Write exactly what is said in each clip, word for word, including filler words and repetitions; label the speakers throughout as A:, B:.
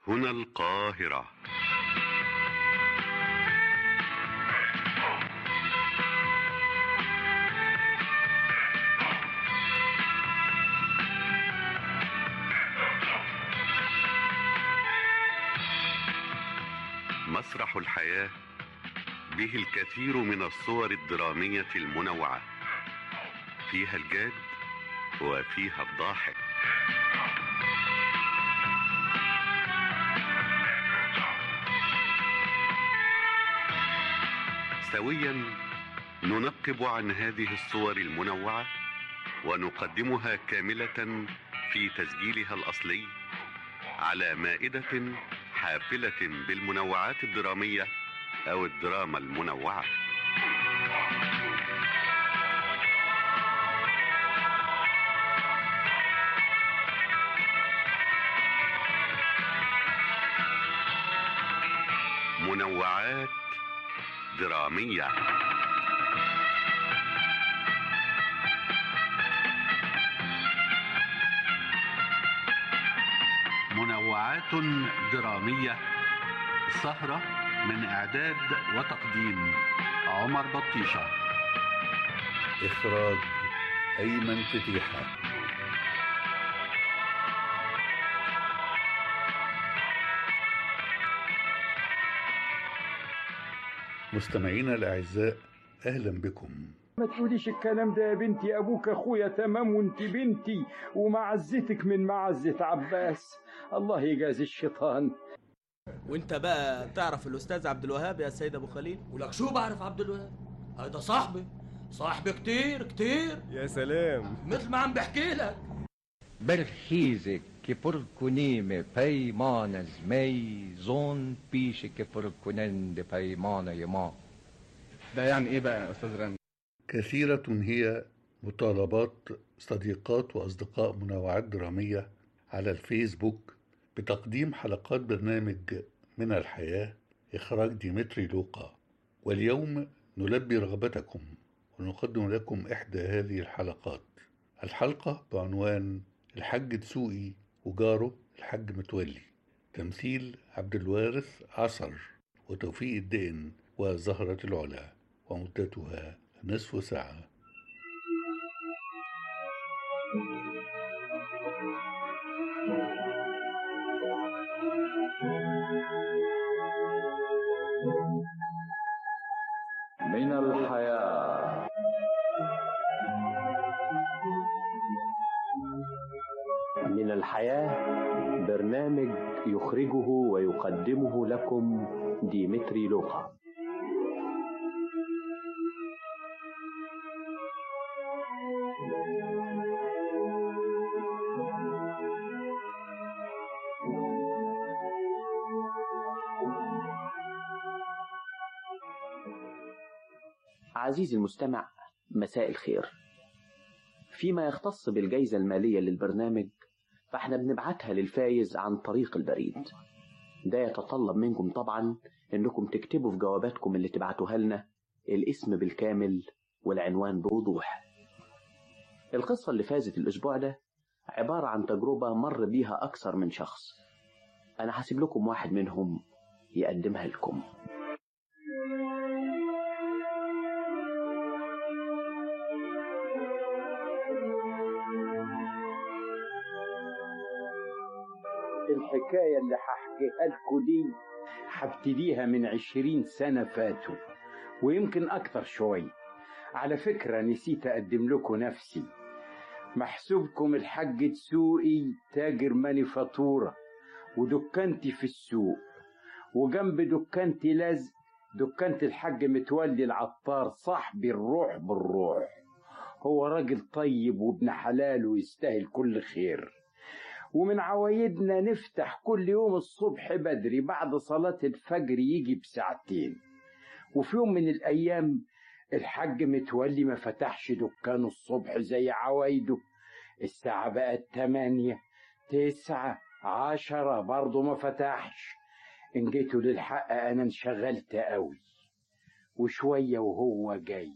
A: هنا القاهرة. مسرح الحياة به الكثير من الصور الدرامية المنوعة، فيها الجاد وفيها الضاحك. سويا ننقب عن هذه الصور المنوعة ونقدمها كاملة في تسجيلها الأصلي على مائدة حافلة بالمنوعات الدرامية أو الدراما المنوعة. منوعات درامية. منوعات درامية، سهرة من إعداد وتقديم عمر بطيشة،
B: إخراج أيمن فتيحة. مستمعينا الأعزاء، أهلا بكم.
C: ما تقوليش الكلام ده يا بنتي، أبوك أخويا تمام وانت بنتي ومعزتك من معزة عباس، الله يجازي الشيطان.
D: وانت بقى تعرف الأستاذ عبد الوهاب يا سيد أبو خليل؟
E: ولك شو بعرف عبد الوهاب؟ هذا صاحبي صاحبي كتير كتير.
F: يا سلام،
E: مثل ما عم بحكي لك.
G: برخيزك كبركونيم بيمان زمي زون بيشك كبركونند بيمان يما.
F: ده يعني ايه بقى يا استاذ رامي؟
B: كثيرة هي مطالبات صديقات وأصدقاء منوعات درامية على الفيسبوك بتقديم حلقات برنامج من الحياة إخراج ديمتري لوقا، واليوم نلبي رغبتكم ونقدم لكم إحدى هذه الحلقات. الحلقة بعنوان الحج دسوقي وجاره الحج متولي، تمثيل عبد الوارث عصر وتوفيق الدين وزهرة العلا، ومدتها نصف ساعة.
H: من الحياة. من الحياة برنامج يخرجه ويقدمه لكم ديمتري لوقا.
I: عزيزي المستمع، مساء الخير. فيما يختص بالجائزة المالية للبرنامج، فاحنا بنبعتها للفايز عن طريق البريد. ده يتطلب منكم طبعا انكم تكتبوا في جواباتكم اللي تبعتوها لنا الاسم بالكامل والعنوان بوضوح. القصة اللي فازت الاسبوع ده عبارة عن تجربة مر بيها اكثر من شخص. انا هسيب لكم واحد منهم يقدمها لكم.
C: الحكاية اللي هحكيها لكم دي هبتديها من عشرين سنة فاتوا ويمكن أكتر شوي. على فكرة نسيت أقدم لكم نفسي. محسوبكم الحاج دسوقي، تاجر مانيفاتورة، ودكانتي في السوق، وجنب دكانتي لازق دكانة الحاج متولي العطار، صاحبي الروح بالروح. هو راجل طيب وابن حلال ويستاهل كل خير. ومن عوايدنا نفتح كل يوم الصبح بدري بعد صلاة الفجر يجي بساعتين. وفي يوم من الأيام الحاج متولي ما فتحش دكانه الصبح زي عوايده. الساعة بقت تمانية، تسعة، عشرة، برضه ما فتحش. إن جيتوا للحق أنا انشغلت قوي. وشوية وهو جاي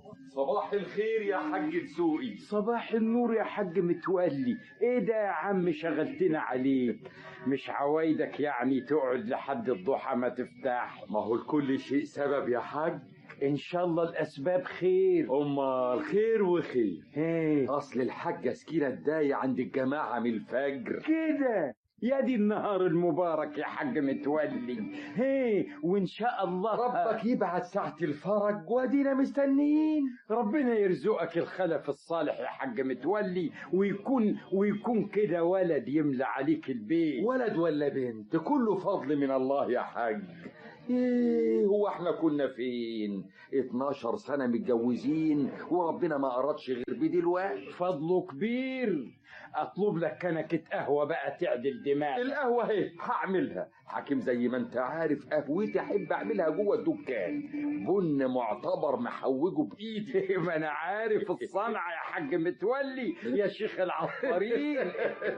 J: صباح الخير يا حاج دسوقي.
C: صباح النور يا حاج متولي. ايه ده يا عم شغلتنا عليك؟ مش عوايدك يعني تقعد لحد الضحى ما تفتح؟
J: ما هو لكل شيء سبب يا حاج.
C: ان شاء الله الاسباب خير.
J: امال خير وخير.
C: ايه
J: اصل الحاجه سكينه اتضايق عند الجماعه من الفجر
C: كده. يا دي النهار المبارك يا حاج متولي. هي وان شاء الله
J: ربك يبعت ساعة الفرج وادينا مستنيين.
C: ربنا يرزقك الخلف الصالح يا حاج متولي، ويكون ويكون كده ولد يملى عليك البيت.
J: ولد ولا بنت كله فضل من الله يا حاج. ايه هو احنا كنا فين؟ اتناشر سنة متجوزين وربنا ما أرادش غير بدلوقتي.
C: فضله كبير. اطلب لك كنكة قهوة بقى تعدل دماغك.
J: القهوة اهي هعملها. حاكم زي ما انت عارف قهوتي احب اعملها جوه الدكان، بن معتبر محوجه بايدي.
C: ما انا عارف الصنعة يا حاج متولي يا شيخ العطارين.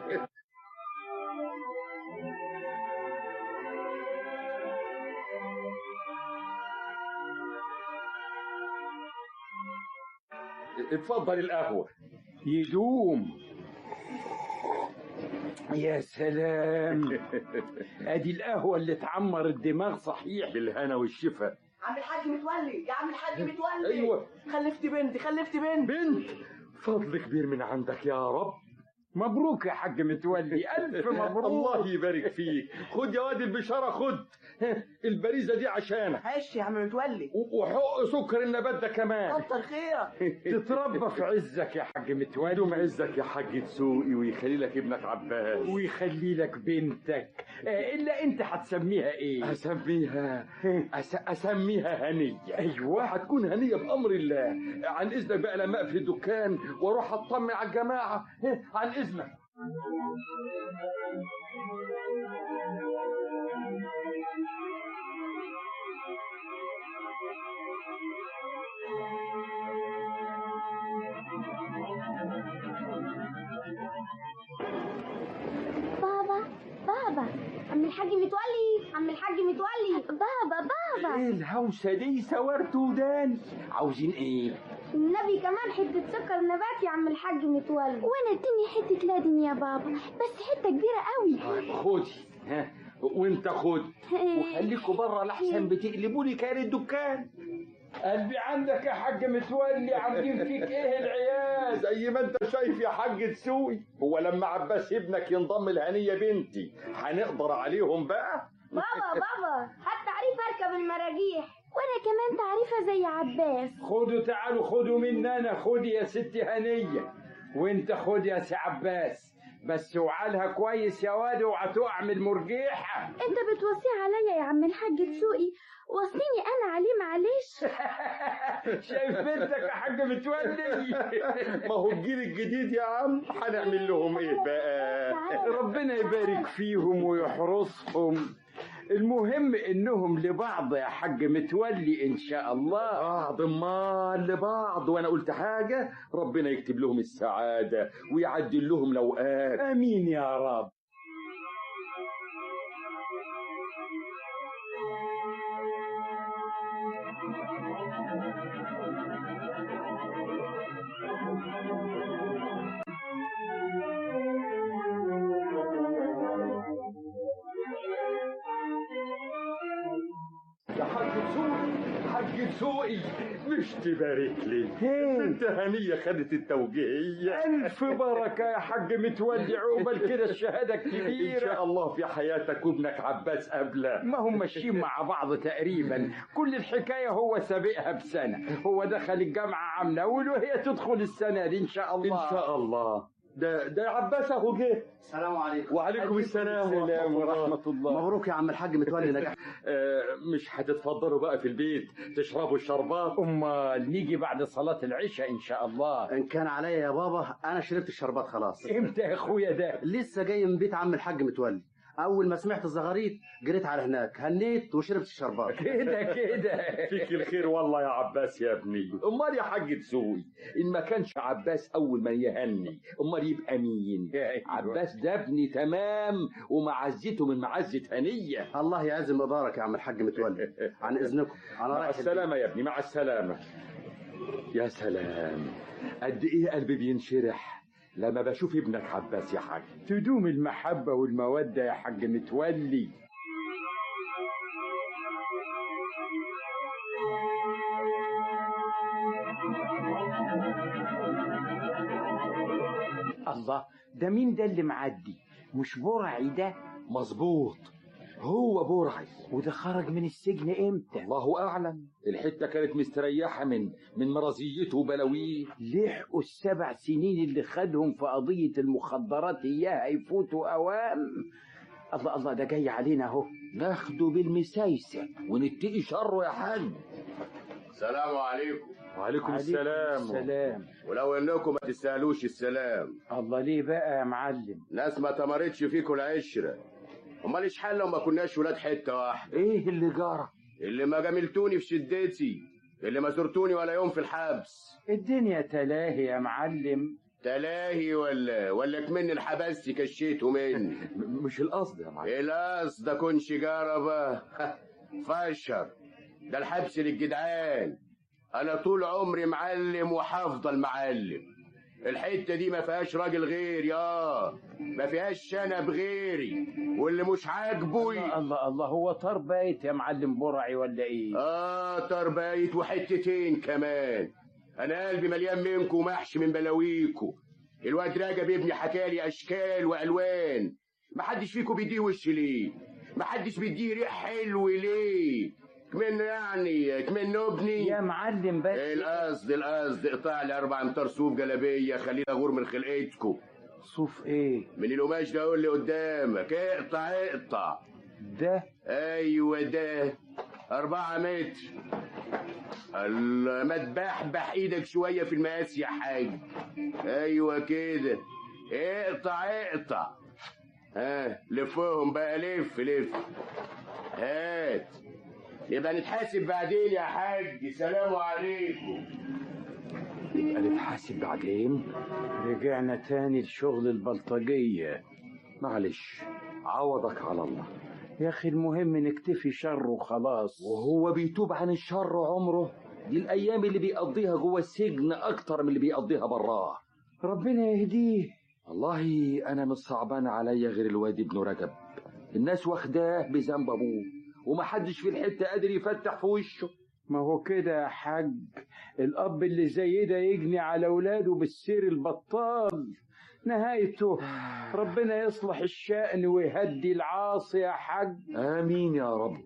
J: اتفضل القهوة.
C: يدوم. يا سلام. ادي القهوة اللي تعمر الدماغ صحيح.
J: بالهنا والشفا.
K: عم الحاج متولي يا عم الحاج متولي.
J: ايوه
K: خلفت بنت خلفت بنت
J: بنت. فضل كبير من عندك يا رب.
C: مبروك يا حاج متولي. الف مبروك.
J: الله يبارك فيك. خد يا واد البشاره خد. البريزه دي عشانك.
K: عيش يا عم متولي.
J: وحق سكر النبات ده كمان.
K: كتر خيرك.
C: تتربى في عزك يا حاج متولي.
J: دوم عزك يا حاج دسوقي ويخلي لك ابنك عباس
C: ويخلي لك بنتك. الا انت هتسميها ايه؟
J: اسميها أس... اسميها هنيه.
C: ايوه
J: هتكون هنيه بامر الله. عن اذنك بقى لما اقفل الدكان واروح اطمن على الجماعه. عن اذنك.
L: بابا بابا عم الحاج متولي عم الحاج متولي. بابا بابا
C: ايه الهوسه دي؟ سورت وداني. عاوزين ايه؟
L: النبي كمان حتة سكر نبات يا عم الحاج متولي. وانا اديني حتة لادن يا بابا بس حتة كبيرة قوي.
C: خدي. ها وانت خد. وخليكوا بره لحسن بتقلبوا لي كان الدكان. قلبي عندك يا حاج متولي. عاملين فيك ايه العيال؟
J: زي ما انت شايف يا حاج دسوقي. هو لما عباس ابنك ينضم لهنيه بنتي هنقدر عليهم بقى؟
L: بابا بابا هات تعريف اركب المراجيح وانا كمان تعريفه زي عباس.
C: خدوا تعالوا خدوا مني انا. خدي يا ستي هنيه وانت خد يا سي عباس. بس وعالها كويس يا واد اوعى تقع من المرجيحه.
L: انت بتوصي عليا يا عم الحاج دسوقي. وصيني انا عليه معلش.
C: شايف بنتك يا حاج متولي.
J: ما هو الجيل الجديد يا عم هنعمل لهم ايه بقى؟
C: ربنا يبارك فيهم ويحرسهم. المهم انهم لبعض يا حاج متولي ان شاء الله.
J: بعض امال لبعض. وانا قلت حاجه؟ ربنا يكتب لهم السعاده ويعدل لهم الاوقات.
C: امين يا رب.
J: يا حاج دسوقي حاج دسوقي مش تبارك لي؟ انت هنيه خدت التوجيهيه.
C: الف بركه يا حاج متولي. عقبال كده الشهاده الكبيره
J: ان شاء الله في حياتك وابنك عباس قبله.
C: ما هم ماشيين مع بعض تقريبا. كل الحكايه هو سابقها بسنه. هو دخل الجامعه عامله اول وهي تدخل السنه دي ان شاء الله.
J: ان شاء الله. ده ده عباس اهو جه.
M: السلام عليكم.
J: وعليكم السلام ورحمه الله.
M: مبروك يا عم الحاج متولي نجح.
J: آه مش هتتفضلوا بقى في البيت تشربوا الشربات؟
C: امال نيجي بعد صلاه العشاء ان شاء الله.
M: ان كان عليا يا بابا انا شربت الشربات خلاص.
C: امتى يا اخويا ده؟
M: لسه جاي من بيت عم الحاج متولي. اول ما سمعت الزغاريط جريت على هناك هنيت وشربت الشربات.
C: كده كده.
J: فيك الخير والله يا عباس يا ابني. امال يا حاج دسوقي ان ما كانش عباس اول ما يهني امال يبقى مين؟ عباس ده ابني تمام ومعزته من معزه هنيه.
M: الله يعزم مبارك يا عم الحاج متولي. عن اذنكم انا
J: رايح. مع السلامه يا ابني. مع السلامه. يا سلام، قد ايه قلبي بينشرح لما بشوف ابنك عباس يا حاج.
C: تدوم المحبة والمودة يا حاج متولي. الله، ده مين ده اللي معدي؟ مش برعي ده؟
J: مظبوط، هو برعي.
C: وده خرج من السجن امتى؟
J: الله اعلم، الحته كانت مستريحه من من مرضيته وبلاويه.
C: لحقوا السبع سنين اللي خدهم في قضيه المخدرات اياها يفوتوا اوام. الله الله، ده جاي علينا اهو، ناخده بالمسايسه ونتقي شره يا حاج.
N: السلام عليكم.
J: وعليكم السلام.
C: السلام.
N: ولو انكم ما تسالوش السلام.
C: الله، ليه بقى يا معلم؟
N: ناس ما تمرتش فيكم العشره. امال ايش حال لو ما كناش ولاد حته واحده؟
J: ايه اللي جرى؟
N: اللي ما جاملتوني في شدتي، اللي ما زرتوني ولا يوم في الحبس.
C: الدنيا تلاهي يا معلم.
N: تلاهي ولا ولا كمن الحبس كشيته مني.
J: مش القصد يا معلم.
N: القصد ده كنش جربه. فشر ده الحبس للجدعان. انا طول عمري معلم وحافضل معلم. الحته دي ما فيهاش راجل غير يا ما فيهاش شنب غيري، واللي مش عاجبه.
C: الله الله الله، هو طار بايت يا معلم برعي ولا ايه؟
N: اه طار بايت وحتتين كمان. انا قلبي مليان منكم ومحشي من بلاويكم. الواد رجب ابني حكالي اشكال والوان. محدش فيكم بيديه وش ليه؟ محدش بيديه ريح حلو ليه؟ كمن يعني كمن ابني
C: يا معلم. بس
N: القصد القصد اقطع لي اربع امتار صوف جلابيه، خلينا غور من خلقتكم.
C: صوف ايه؟
N: من القماش ده قول لي قدامك. اقطع اقطع.
C: ده
N: ايوه ده أربعة متر. ما تبحبح ايدك شويه في المقاس يا حاج. ايوه كده. اقطع اقطع. ها لفهم بقى، لف لف. هات، يبقى نتحاسب بعدين يا حاج. سلام عليكم.
C: يبقى نتحاسب بعدين. رجعنا تاني لشغل البلطجية.
J: معلش، عوضك على الله
C: يا اخي. المهم نكتفي شره وخلاص.
J: وهو بيتوب عن الشر عمره؟ دي الايام اللي بيقضيها جوه السجن اكتر من اللي بيقضيها براه.
C: ربنا يهديه.
J: والله انا مش صعبان عليا غير الواد ابن رجب. الناس واخداه بذنب ابوه ومحدش في الحته قادر يفتح في وشه.
C: ما هو كده يا حاج، الاب اللي زي ده يجني على اولاده بالسير البطال. نهايته ربنا يصلح الشأن ويهدي العاصي يا حاج.
J: امين يا رب.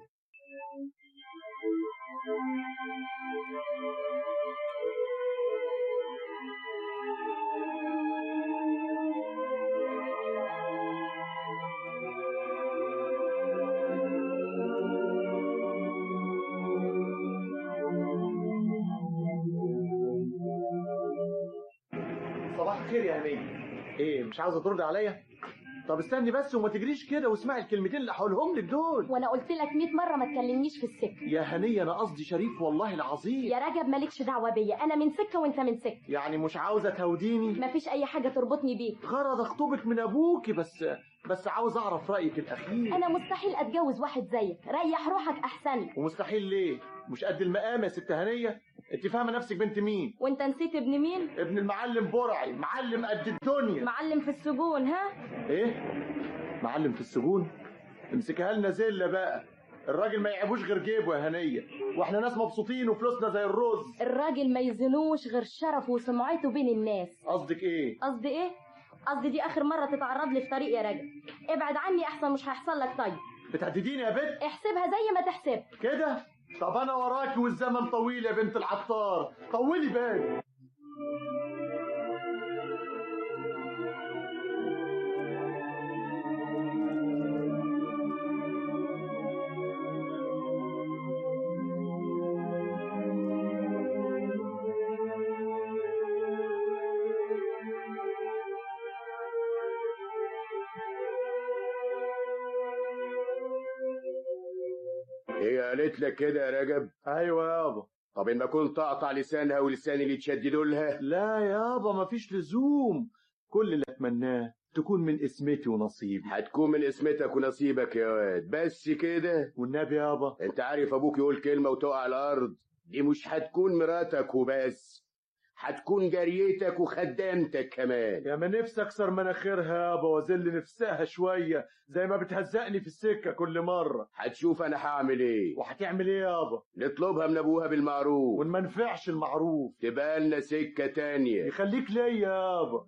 O: صباح الخير يا هنية. ايه مش عاوزه ترد عليا؟ طب استني بس وما تجريش كده واسمعي الكلمتين اللي هقولهم لك دول.
P: وانا قلت لك مية مره ما تكلمنيش في السكه
O: يا هنية. انا قصدي شريف والله العظيم.
P: يا رجب مالكش دعوه بيا، انا من سكه وانت من سكه.
O: يعني مش عاوزه تهوديني؟
P: مفيش اي حاجه تربطني بيك.
O: غرض اخطبك من ابوكي، بس بس عاوز اعرف رايك الاخير.
P: انا مستحيل اتجوز واحد زيك، ريح روحك احسن.
O: ومستحيل ليه؟ مش قد المقام يا ست هنية؟ انت فاهمه نفسك بنت مين؟
P: وانت نسيت ابن مين؟
O: ابن المعلم برعي، معلم قد الدنيا.
P: معلم في السجون. ها
O: ايه معلم في السجون؟ امسكها لنا زله بقى. الراجل ما يعيبوش غير جيبه يا هنية، واحنا ناس مبسوطين وفلوسنا زي الرز.
P: الراجل ما يزنوش غير شرفه وسمعته بين الناس.
O: قصدك ايه؟
P: قصدي ايه؟ قصدي دي اخر مره تتعرض لي في طريق يا راجل. ابعد عني احسن، مش هيحصل لك طيب.
O: بتهدديني يا بنت؟
P: احسبها زي ما تحسب
O: كده. طب انا وراكي والزمن طويل يا بنت العطار، طولي بالك.
N: هي قالت لك كده يا رجب؟
O: ايوه يابا.
N: طب ان ما كنت اقطع لسانها ولساني اللي يتشددوا لها؟
O: لا يابا مفيش لزوم. كل اللي اتمناه تكون من اسمتي ونصيبي.
N: هتكون من اسمتك ونصيبك يا واد، بس كده.
O: والنبي يابا.
N: انت عارف ابوك يقول كلمه وتقع على الارض، دي مش هتكون مراتك وبس، هتكون جاريتك وخدامتك كمان.
O: يا ما نفسي اكسر مناخيرها يابا واذل نفسها شويه زي ما بتهزقني في السكه كل مره.
N: هتشوف انا هعمل ايه.
O: وهتعمل ايه يابا؟
N: نطلبها من ابوها بالمعروف،
O: وان ما نفعش المعروف
N: تبقى لنا سكه تانية.
O: يخليك ليا يابا.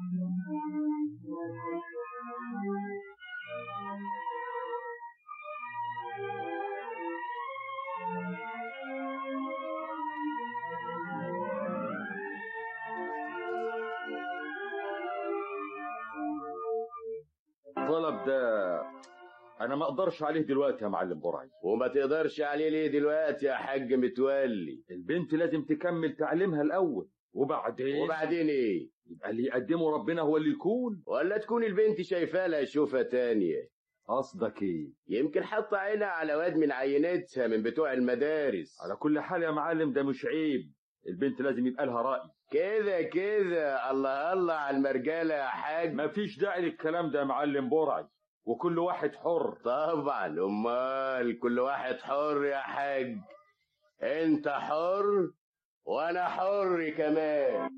J: الطلب ده انا ما اقدرش عليه دلوقتي يا معلم برعي.
N: وما تقدرش عليه ليه دلوقتي يا حاج متولي؟
J: البنت لازم تكمل تعليمها الاول، وبعدين
N: وبعدين ايه؟
J: يبقى اللي يقدمه ربنا هو اللي يكون.
N: ولا تكون البنت شايفاه لها شوفه تانية.
J: قصدك ايه؟
N: يمكن حط عينها على واد من عينتها من بتوع المدارس.
J: على كل حال يا معلم ده مش عيب، البنت لازم يبقى لها رأي.
N: كده كده الله الله على المرجالة يا حاج.
J: مفيش داعي للكلام ده يا معلم برعي، وكل واحد حر.
N: طبعا، امال كل واحد حر يا حاج. انت حر وانا حر كمان.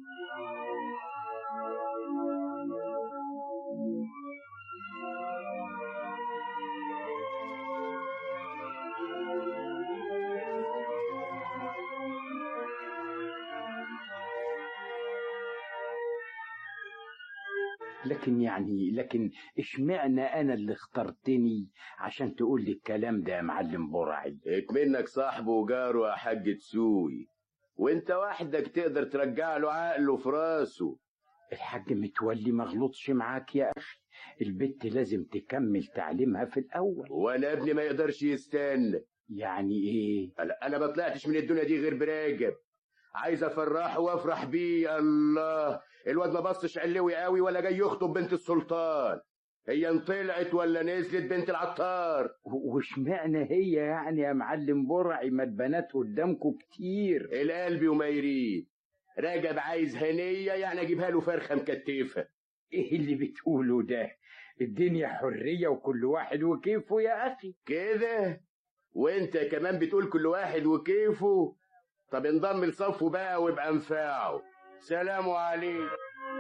C: لكن يعني لكن اشمعنى انا اللي اخترتني عشان تقول لي الكلام ده يا معلم برعي؟
N: اكمنك صاحبه وجاره يا حاج تسوي، وانت وحدك تقدر ترجع له عقله في راسه.
C: الحاج متولي ما غلطش معاك يا اخي، البت لازم تكمل تعليمها في الاول.
N: وانا ابني ما يقدرش يستنى.
C: يعني ايه؟
N: انا ما طلعتش من الدنيا دي غير براجب، عايز افرحه وافرح بيه. الله، الواد ما بصش علوي قوي ولا جاي يخطب بنت السلطان، هي انطلعت ولا نزلت بنت العطار.
C: واشمعنى هي يعني يا معلم برعي؟ ما البنات قدامكم كتير.
N: القلب وما يريد. راجب عايز هنيه يعني اجيبها له فرخه مكتفه.
C: ايه اللي بتقوله ده؟ الدنيا حريه وكل واحد وكيفه يا اخي.
N: كده وانت كمان بتقول كل واحد وكيفه؟ طب انضم لصفه بقى ويبقى انفعه. سلام عليكم.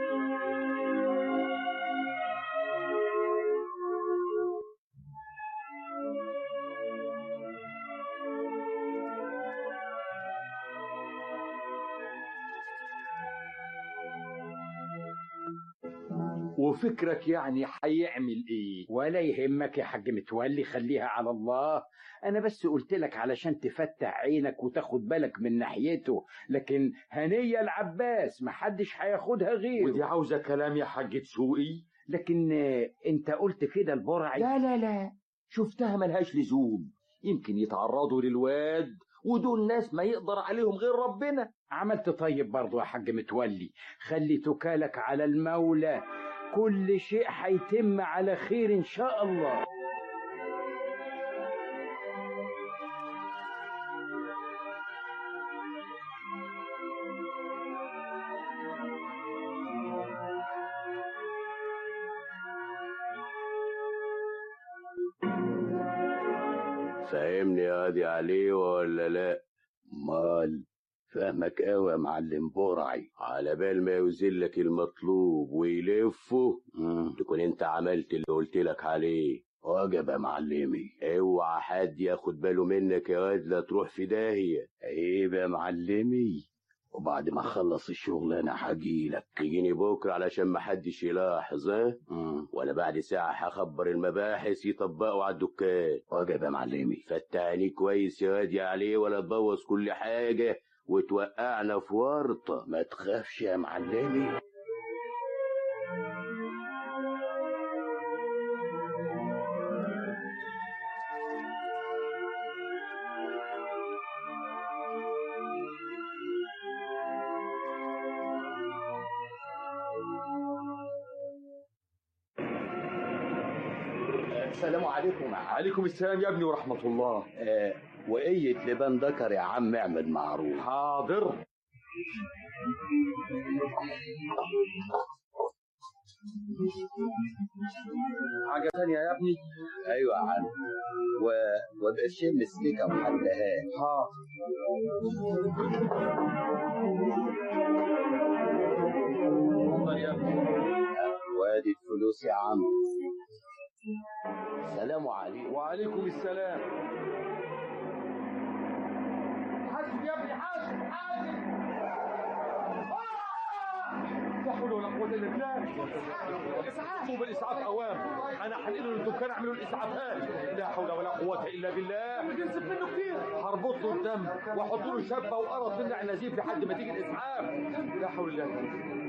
J: وفكرك يعني هيعمل ايه؟
C: ولا يهمك يا حاج متولي، خليها على الله. انا بس قلت لك علشان تفتح عينك وتاخد بالك من ناحيته، لكن هنية العباس محدش هياخدها غيره.
J: ودي عاوزة كلام يا حاج تسوقي.
C: لكن انت قلت كده البرعي.
J: لا لا لا، شفتها ملهاش لزوم، يمكن يتعرضوا للواد ودول ناس ما يقدر عليهم غير ربنا.
C: عملت طيب برضو يا حاج متولي، خلي توكالك على المولى، كل شيء هيتم على خير ان شاء الله.
N: فاهمني ياضي عليه ولا لا؟
Q: مال فاهمك قوي يا معلم برعي.
N: على بال ما يوزلك المطلوب ويلفه تكون انت عملت اللي قلت لك عليه.
Q: واجب يا معلمي.
N: اوعى حد ياخد باله منك يا واد، لا تروح في داهيه.
Q: عيب يا معلمي، وبعد ما اخلص الشغل انا هجيلك.
N: تجيني بكره علشان ما حدش يلاحظ. ها ولا بعد ساعه هخبر المباحث يطبقوا على الدكان.
Q: واجب يا معلمي.
N: فتعني كويس يا واد عليه، ولا تبوظ كل حاجه وتوقعنا في ورطه.
Q: ما تخافش يا معلمي. السلام عليكم.
J: عليكم السلام يا ابني ورحمة الله.
Q: آه وقية لبان دكر يا عم، اعمل معروف.
J: حاضر. حاجة تانية يا ابني؟
Q: ايوه يا عم و... وبقرشين مستيكة وحدهان.
J: ها اتفضل يا ابني.
Q: وادي الفلوس يا عم. السلام عليكم.
J: وعليكم السلام. حاسب يا ابني، حاسب حاسب. لا حول ولا قوة إلا بالله. اسعاف بالإسعاف أوام. أنا حنقله للدكان اعملوا الإسعافات. لا حول ولا قوة إلا بالله. بينزف منه كتير. هربط له الدم وأحط له شبة وقرط تمنع النزيف لحد ما تيجي الإسعاف. لا حول ولا قوة.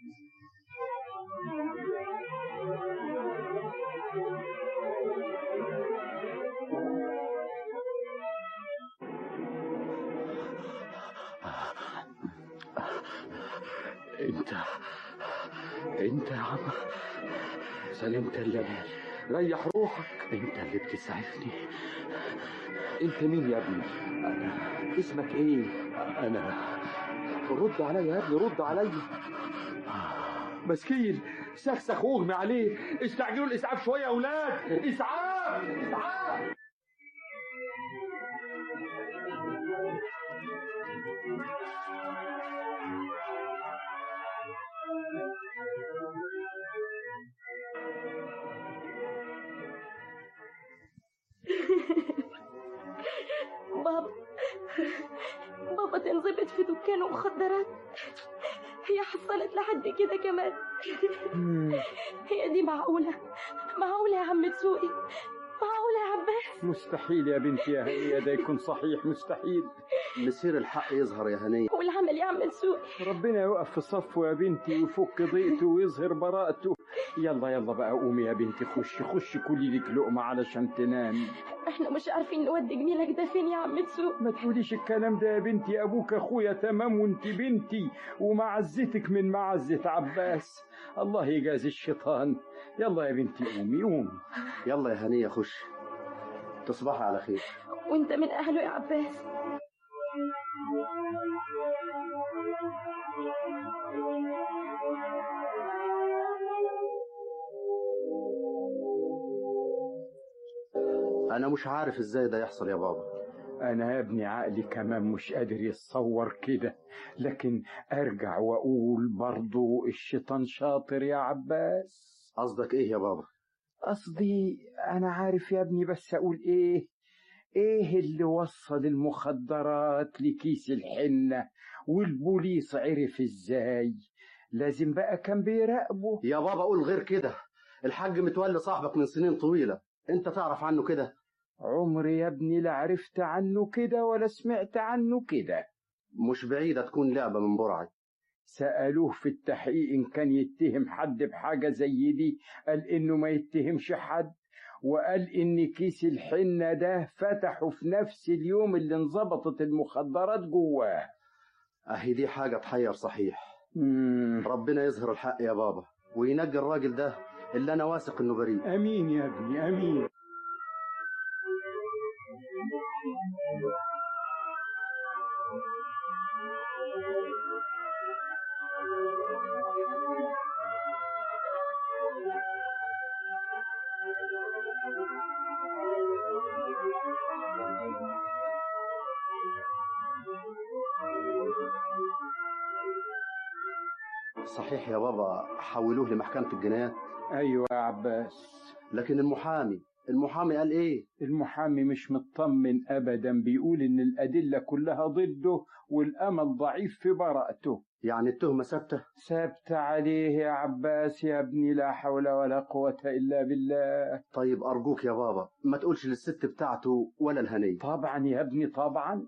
Q: انت انت يا عم سلمت الليل.
J: ريح روحك.
Q: انت اللي بتسعفني.
J: انت مين يا ابني؟
Q: انا
J: اسمك ايه؟
Q: انا
J: رد عليا يا ابني، رد عليا. مسكين سخسخ واغمي عليه. استعجلوا الاسعاف شويه يا اولاد. اسعاف اسعاف.
P: بابا بابا تنظبط في دكان مخدرات. هي حصلت لحد كده كمان. هي دي معقولة؟ معقولة يا عم تسوقي؟ معقولة يا عباس؟
C: مستحيل يا بنتي يا هنية، ده يكون صحيح. مستحيل.
M: مسير الحق يظهر يا هنية.
P: والعمل يا عم تسوقي.
C: ربنا يوقف في صفه يا بنتي ويفك ضيقته ويظهر براءته. يلا يلا بقى قومي يا بنتي، خشي خشي كلي لك لقمة علشان تنامي.
P: احنا مش عارفين نودي جميلك ده فين يا عم تسوق.
C: ما تقوليش الكلام ده يا بنتي، ابوك اخويا تمام وانت بنتي ومعزتك من معزة عباس. الله يجازي الشيطان. يلا يا بنتي قومي قومي.
M: يلا يا هنية خش. تصبحي على خير.
P: وانت من اهله يا عباس.
M: أنا مش عارف إزاي ده يحصل يا بابا.
C: أنا يا ابني عقلي كمان مش قادر يتصور كده، لكن أرجع وأقول برضو الشيطان شاطر يا عباس.
M: قصدك إيه يا بابا؟
C: قصدي أنا عارف يا ابني، بس أقول إيه؟ إيه اللي وصل المخدرات لكيس الحنة والبوليس عرف إزاي؟ لازم بقى كان بيراقبه.
M: يا بابا قول غير كده. الحاج متولي صاحبك من سنين طويلة، انت تعرف عنه كده؟
C: عمري يا ابني لا عرفت عنه كده ولا سمعت عنه كده.
M: مش بعيدة تكون لعبة من برعي.
C: سألوه في التحقيق إن كان يتهم حد بحاجة زي دي، قال إنه ما يتهمش حد، وقال إن كيس الحنة ده فتحه في نفس اليوم اللي انظبطت المخدرات جواه.
M: أهي دي حاجة تحير صحيح.
C: مم.
M: ربنا يظهر الحق يا بابا وينجي الراجل ده اللي أنا واثق إنه بريء.
C: أمين يا ابني أمين.
M: صحيح يا بابا حولوه لمحكمة الجنايات.
C: أيوة يا عباس.
M: لكن المحامي المحامي قال إيه؟
C: المحامي مش مطمن أبدا، بيقول إن الأدلة كلها ضده والأمل ضعيف في براءته.
M: يعني التهمة ثابتة؟
C: ثابتة عليه يا عباس يا ابني، لا حول ولا قوة إلا بالله.
M: طيب أرجوك يا بابا ما تقولش للست بتاعته ولا الهنية.
C: طبعا يا ابني طبعا.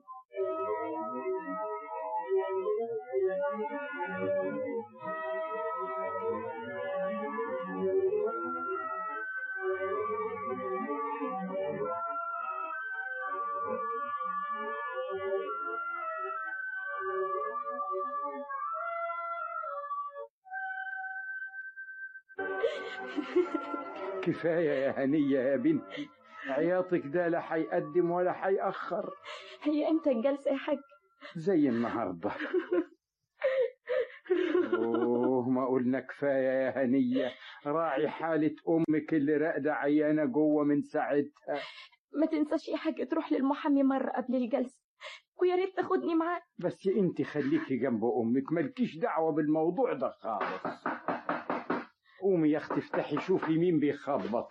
C: كفاية يا هنية يا بنتي، عياطك ده لا حيقدم ولا حيأخر.
P: هي امتى الجلسة يا حاج؟
C: زي النهاردة. أوه ما قلنا كفاية يا هنية، راعي حالة أمك اللي راقدة عيانة جوه من ساعتها.
P: ما تنساش يا حاج تروح للمحامي مرة قبل الجلسة، ويا ريت تاخدني معاك.
C: بس انت خليكي جنب أمك، مالكيش دعوة بالموضوع ده خالص. قومي يا اختي افتحي شوفي مين بيخبط.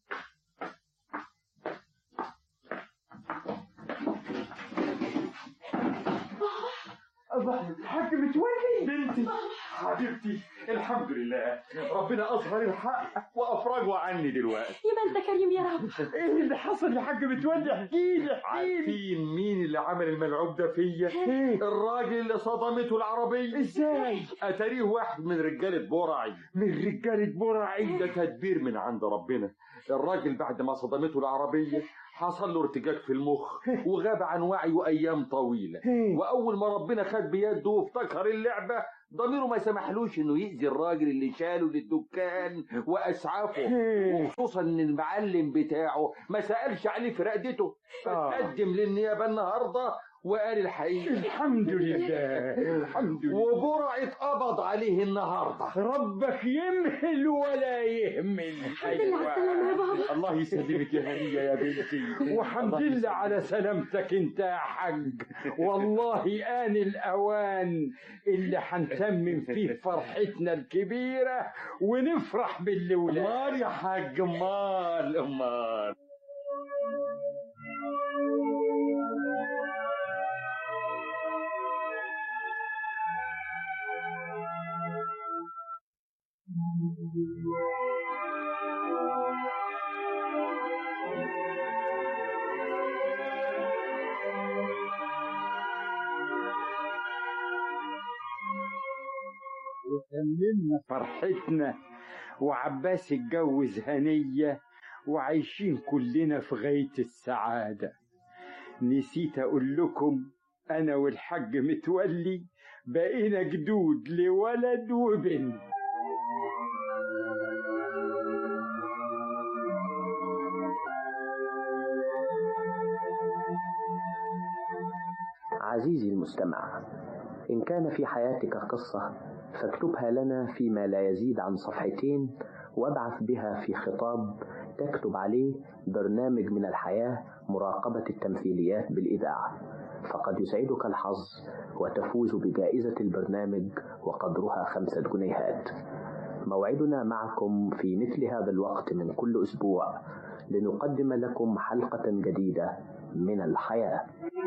O: الحاج متولي بنتي حبيبتي، الحمد لله ربنا اظهر الحق وافرجه عني دلوقتي.
P: يبقى انت كريم يا رب.
O: ايه اللي حصل يا حاج متولي؟ احكي لي احكي لي. عارفين مين اللي عمل الملعوب ده فيا؟ الراجل اللي صدمته العربيه. ازاي؟ اتاريه واحد من رجاله برعي. من رجاله برعي؟ ده تدبير من عند ربنا. الراجل بعد ما صدمته العربيه حصل له ارتجاج في المخ وغاب عن وعيه ايام طويله، واول ما ربنا خد بيده وافتكر اللعبه ضميره ما سمحلوش انه يأذي الراجل اللي شاله للدكان واسعفه، وخصوصا ان المعلم بتاعه ما سألش عليه في رقدته، فتقدم للنيابه النهارده وقال الحقيقه.
C: الحمد لله الحمد لله.
O: وبرع اتقبض عليه النهارده.
C: ربك يمهل ولا يهمل.
P: الحمد لله على السلامة يا بابا.
O: الله يسلمك يا هنية يا بنتي.
C: وحمد لله على سلامتك انت يا حاج. والله آن الأوان اللي هنتمم فيه فرحتنا الكبيرة ونفرح بالولاد.
O: امال يا حاج امال امال.
C: وتممنا فرحتنا وعباس اتجوز هنية وعايشين كلنا في غاية السعادة. نسيت اقول لكم انا والحاج متولي بقينا جدود لولد وبنت.
I: عزيزي المستمع، إن كان في حياتك قصة فاكتبها لنا فيما لا يزيد عن صفحتين، وابعث بها في خطاب تكتب عليه برنامج من الحياة مراقبة التمثيليات بالإذاعة، فقد يسعدك الحظ وتفوز بجائزة البرنامج وقدرها خمسة جنيهات. موعدنا معكم في مثل هذا الوقت من كل أسبوع لنقدم لكم حلقة جديدة من الحياة.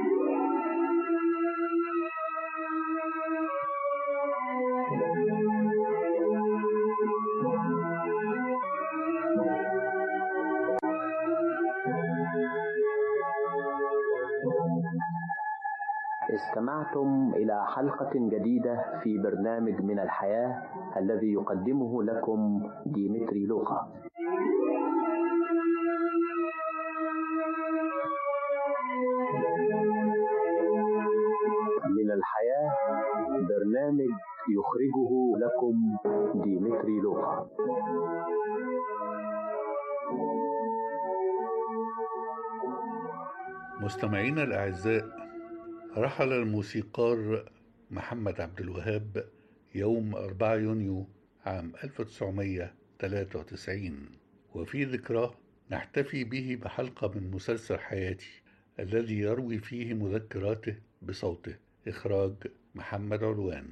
I: استمعتم إلى حلقة جديدة في برنامج من الحياة الذي يقدمه لكم ديمتري لوقا. من الحياة برنامج يخرجه لكم ديمتري لوقا.
B: مستمعينا الأعزاء، رحل الموسيقار محمد عبد الوهاب يوم أربعة يونيو عام ألف وتسعمائة وثلاثة وتسعين، وفي ذكراه نحتفي به بحلقة من مسلسل حياتي الذي يروي فيه مذكراته بصوته. إخراج محمد علوان.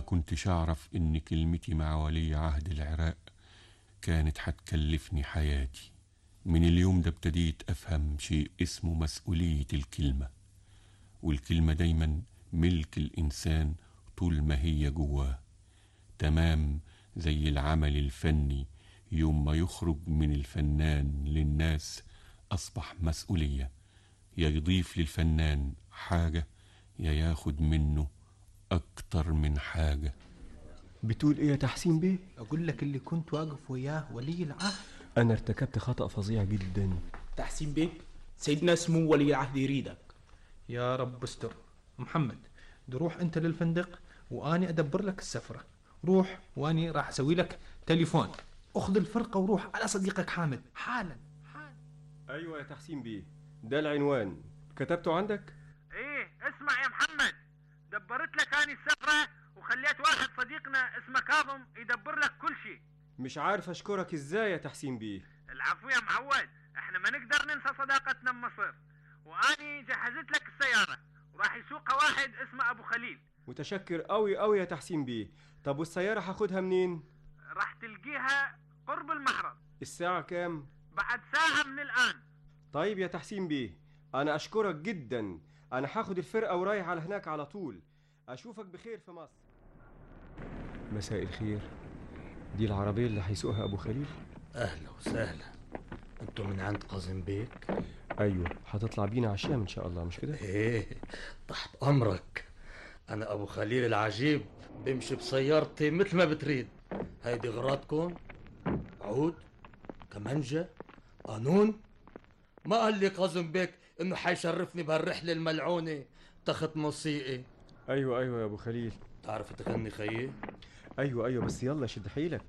R: كنتش أعرف إن كلمتي مع ولي عهد العراق كانت هتكلفني حياتي. من اليوم ده ابتديت أفهم شيء اسمه مسؤولية الكلمة، والكلمة دايما ملك الإنسان طول ما هي جواه، تمام زي العمل الفني يوم ما يخرج من الفنان للناس أصبح مسؤولية، يا يضيف للفنان حاجة يا ياخد منه أكتر من حاجة.
S: بتقول إيه يا تحسين بيه؟
T: أقول لك اللي كنت واقف وياه ولي العهد.
S: أنا ارتكبت خطأ فظيع جدا.
D: تحسين بيه، سيدنا سمو ولي العهد يريدك.
T: يا رب استر. محمد، روح أنت للفندق وأني أدبر لك السفرة. روح وأني راح أسوي لك تليفون. أخذ الفرقة وروح على صديقك حامد حالا حالا.
S: أيوة يا تحسين بيه، ده العنوان، كتبته عندك؟
U: ايه اسمع يا محمد، دبرت لك اني السفرة وخليت واحد صديقنا اسمه كاظم يدبر لك كل شيء.
S: مش عارف اشكرك ازاي يا تحسين بيه.
U: العفو يا معود، احنا ما نقدر ننسى صداقتنا بمصر. واني جهزت لك السيارة وراح يسوقها واحد اسمه ابو خليل.
S: متشكر قوي قوي يا تحسين بيه. طب والسيارة هاخدها منين؟
U: راح تلقيها قرب المحرم.
S: الساعة كام؟
U: بعد ساعة من الان.
S: طيب يا تحسين بيه، انا اشكرك جدا. انا هاخد الفرقة ورايح على هناك على طول. اشوفك بخير في مصر. مساء الخير، دي العربية اللي هيسوقها ابو خليل؟
E: اهلا وسهلا. انتوا من عند قاسم بيك؟
S: ايوه، هتطلع بينا على الشام ان شاء الله، مش كده؟
E: ايه تحت امرك. انا ابو خليل العجيب، بمشي بسيارتي مثل ما بتريد. هيدي غراضكم؟ عود، كمانجة، قانون. ما قال لي قاسم بيك انه حيشرفني بهالرحله الملعونه تخت موسيقي؟
S: ايوه ايوه يا ابو خليل.
E: تعرف تغني خيي؟
S: ايوه ايوه، بس يلا شد حيلك.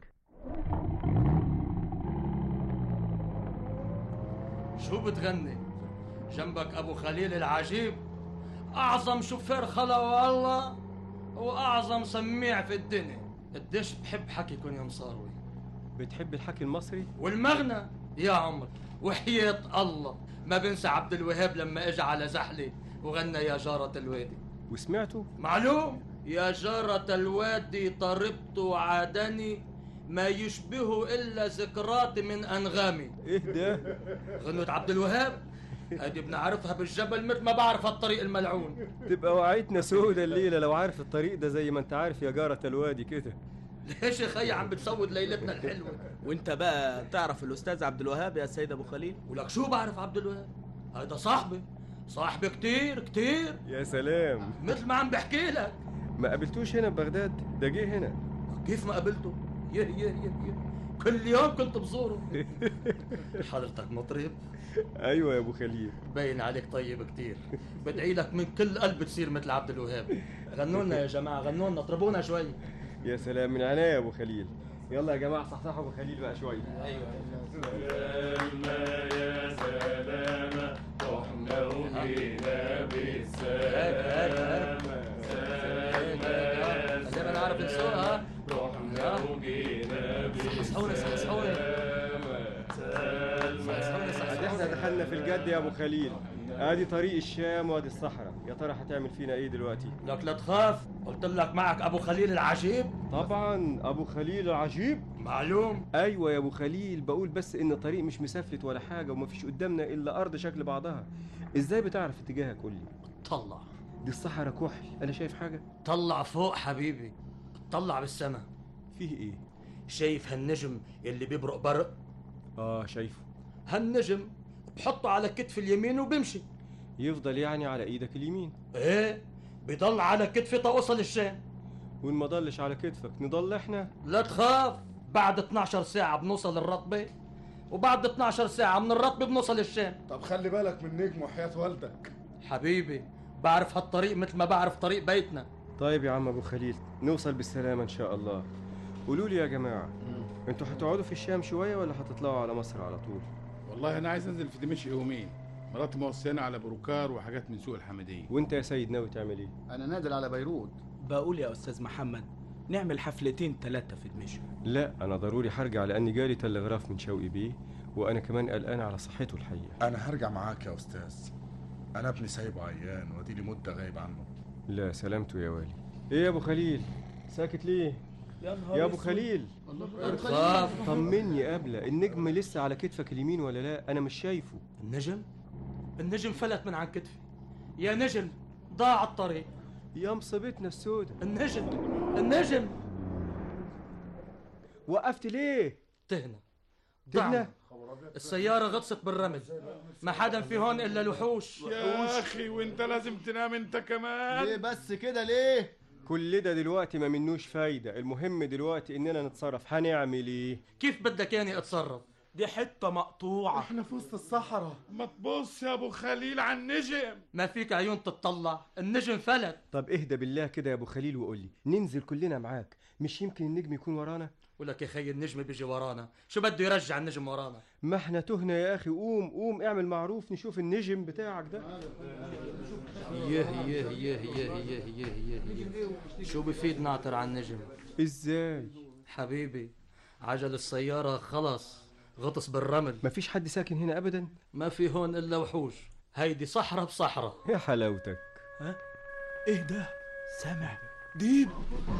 E: شو بتغني؟ جنبك ابو خليل العجيب، اعظم شوفير خلا والله، واعظم سميع في الدنيا. قديش بحب حكيكم يا مصاروي.
S: بتحب الحكي المصري
E: والمغنى يا عمر؟ وحياة الله ما بنسى عبد الوهاب لما اجى على زحلي وغنى يا جارة الوادي.
S: وسمعته؟
E: معلوم. يا جارة الوادي طربت وعادني ما يشبه الا ذكرات من انغامي.
S: ايه ده؟
E: غنوة عبد الوهاب هادي بنعرفها بالجبل مثل ما بعرف الطريق الملعون.
S: تبقى وعيتنا سودة الليلة لو عارف الطريق ده زي ما انت عارف يا جارة الوادي كده.
E: ليش يا خي عم بتسود ليلتنا الحلوة؟
D: وانت بقى تعرف الاستاذ عبد الوهاب يا سيد ابو خليل؟
E: ولك شو بعرف عبد الوهاب؟ هيدا صاحبي، صاحبي كتير كتير.
S: يا سلام،
E: مثل ما عم بحكي لك.
S: ما قابلتوش هنا ببغداد؟ ده جه هنا.
E: كيف ما قابلته؟ يه يه يه يه كل يوم كنت بزوره. حضرتك مطرب؟
S: ايوه يا ابو خليل.
E: باين عليك طيب كتير. بدعي لك من كل قلب تصير مثل عبد الوهاب. غنوا لنا يا جماعه، غنوا لنا، اطربونا شوي.
S: يا سلام، من عينيا يا ابو خليل. يلا يا جماعه صحصحوا ابو خليل بقى شويه.
E: ايوه
V: سلامة يا سلامة، رحنا وجينا بالسلامة.
E: زي ما نعرف نسوقها.
V: رحنا وجينا بالسلامة.
E: صحصحوني صحصحوني.
S: احنا دخلنا في الجد يا ابو خليل. ادي طريق الشام وادي الصحراء. يا ترى هتعمل فينا ايه دلوقتي؟
E: لك لا تخاف، قلت لك معك ابو خليل العجيب.
S: طبعا ابو خليل العجيب
E: معلوم.
S: ايوه يا ابو خليل، بقول بس ان الطريق مش مسفلت ولا حاجه ومفيش قدامنا الا ارض شكل بعضها. ازاي بتعرف اتجاهك؟ قول لي.
E: طلع،
S: دي الصحراء كحل، انا شايف حاجه؟
E: طلع فوق حبيبي، طلع بالسما.
S: فيه ايه؟
E: شايف هالنجم اللي بيبرق برق؟
S: اه شايفه.
E: هالنجم بحطه على كتف اليمين وبمشي.
S: يفضل يعني على ايدك اليمين؟
E: ايه، بيضل على كتفي توصل الشام.
S: وان ما ضلش على كتفك نضل احنا؟
E: لا تخاف، بعد اتناشر ساعة بنوصل الرطبة، وبعد اتناشر ساعة من الرطبة بنوصل الشام.
W: طب خلي بالك من نجم وحياة والدك.
E: حبيبي بعرف هالطريق مثل ما بعرف طريق بيتنا.
S: طيب يا عم ابو خليل، نوصل بالسلامة ان شاء الله. قولوا لي يا جماعة، انتوا هتقعدوا في الشام شوية ولا هتطلعوا على مصر على طول؟
W: والله انا عايز انزل في دمشق يومين، مراتي موصياني على بروكار وحاجات من سوق الحمدية.
S: وانت يا سيد ناوي تعمل ايه؟
W: انا نازل على بيروت.
D: بقول يا استاذ محمد نعمل حفلتين ثلاثة في دمشق.
S: لا انا ضروري هرجع لاني جالي تلغراف من شوقي بيه، وانا كمان قلقان على صحته الحقيقة.
W: انا هرجع معاك يا استاذ، انا ابني سايبه عيان وادي لي مدة غايب عنه.
S: لا سلامته يا والي. ايه يا ابو خليل، ساكت ليه؟
D: يا نهار
S: يا ابو
D: أسود.
S: خليل
E: خاف.
S: طمني يا قبله، النجم لسه على كتفك اليمين ولا لا؟ انا مش شايفه.
E: النجم النجم فلت من عن كتفي يا نجم، ضاع الطريق
S: يا مصيبتنا السودة.
E: النجم النجم
S: وقفت ليه؟
E: تهنا
S: تهنا؟
E: ضعنا. السيارة غطست بالرمل، ما حدا في هون إلا الوحوش.
W: يا اخي وانت لازم تنام انت كمان.
A: ليه بس كده ليه؟
S: كل ده دلوقتي ما منوش فايدة، المهم دلوقتي اننا نتصرف. هنعمل ايه؟
E: كيف بدك ياني اتصرف؟
D: دي حتة مقطوعة.
A: احنا في وسط الصحراء.
W: ما تبص يا ابو خليل على النجم.
E: ما فيك عيون تتطلع، النجم فلت.
S: طب اهدى بالله كده يا ابو خليل وقول لي، ننزل كلنا معاك، مش يمكن النجم يكون ورانا؟
E: ولك يا خي النجم بيجي ورانا، شو بده يرجع النجم ورانا؟
S: ما احنا تهنا يا اخي. قوم قوم اعمل معروف نشوف النجم بتاعك ده.
E: يه يه يه يه يه يه يه شو بفيد نعطر على النجم؟
S: ازاي؟
E: حبيبي عجل السيارة خلص غطس بالرمل.
S: ما فيش حد ساكن هنا ابدا؟
E: ما في هون الا وحوش، هيدي صحراء بصحراء.
S: يا حلاوتك.
D: ها؟ ايه ده؟ سامع ديب.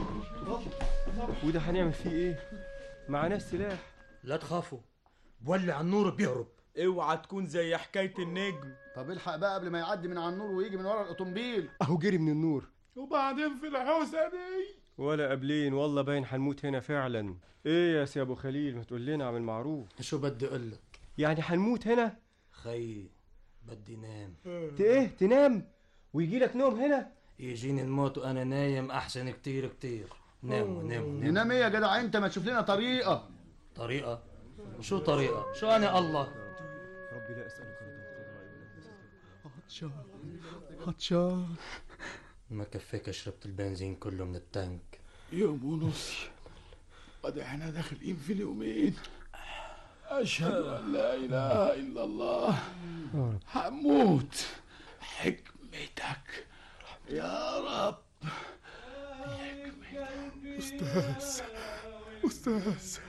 S: وده هنعمل فيه ايه؟ معناه سلاح.
E: لا تخافوا، بولع النور بيهرب.
D: اوعى تكون زي حكاية النجم.
A: طب الحق بقى قبل ما يعدي من على النور ويجي من ورا الاوتومبيل.
S: اهو جري من النور.
W: وبعدين في الحوسه دي
S: ولا قبلين والله باين هنموت هنا فعلا. ايه يا سي ابو خليل، ما تقول لنا اعمل معروف.
E: شو بدي اقول لك؟
S: يعني هنموت هنا؟
E: خي بدي نام.
S: ت ايه تنام ويجي لك نوم هنا؟
E: يجيني الموت وانا نايم احسن كتير كتير. نام نام
A: ننام ايه يا جدع انت؟ ما تشوف لنا طريقه.
E: طريقه؟ شو طريقه؟ شو انا الله؟
S: ربي لا اسالك
A: عطشان عطشان.
E: ما كفيك شربت البنزين كله من التانك.
W: يوم ونص قد احنا داخلين في اليومين. اشهد ان لا اله الا الله. هموت. حكمتك يا رب.
A: استاذ استاذ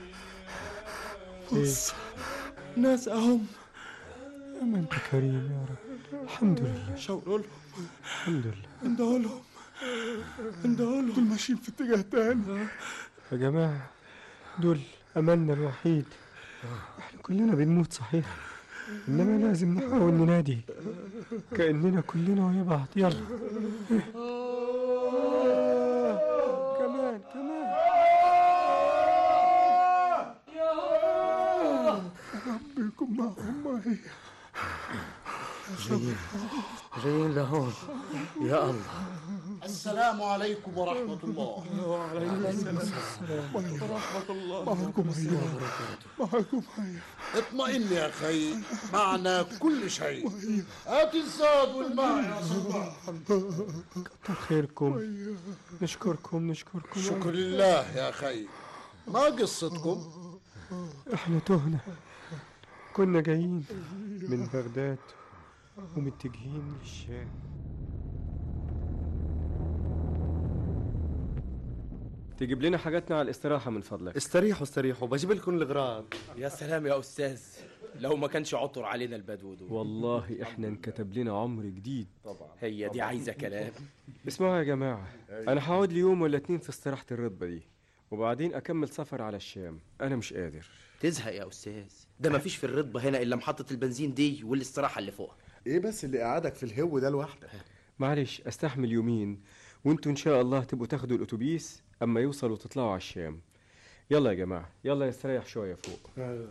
A: بص ناس اهم.
S: ما انت كريم يا رب. الحمد لله.
A: شاوروا لهم.
S: الحمد لله.
A: اندهوا لهم اندهوا لهم. دول ماشيين في اتجاه تاني
S: يا جماعة، دول أملنا الوحيد. احنا كلنا بنموت صحيح، إنما لازم نحاول ننادي كأننا كلنا ويا بعض. يلا كمان كمان.
A: ربي يكون معهم معي.
E: جايين جايين لهون يا الله.
A: السلام عليكم ورحمة الله.
W: وعليكم السلام ورحمة الله
A: معكم أيها معكم أيها. اطمئن يا أخي، معنا كل شيء. هات الزاد والماء يا صباح.
S: كتر خيركم. نشكركم نشكركم.
A: شكر لله يا أخي. ما قصتكم؟
S: احنا تهنا، كنا جايين من بغداد ومتجهين للشام. تجيب لنا حاجاتنا على الاستراحة من فضلك.
F: استريحوا استريحوا، بجيب لكم الغراض.
D: يا سلام يا أستاذ، لو ما كانش عطر علينا البدو دول.
S: والله احنا انكتب لنا عمر جديد.
D: طبعا هي دي عايزة كلام.
S: اسمعوا يا جماعة، أنا هقعد لي يوم ولا اتنين في استراحة الرطبة دي، وبعدين أكمل سفر على الشام. أنا مش قادر.
D: تزهق يا أستاذ، ده ما فيش في الرطبة هنا إلا محطة البنزين دي والاستراحة اللي فوقها.
A: إيه بس اللي قعدك في الهو ده لوحدك؟
S: معلش استحمل يومين، وانتوا إن شاء الله تبقوا تاخدوا الأتوبيس أما يوصلوا وتطلعوا على الشام. يلا يا جماعة، يلا يستريح شوية فوق.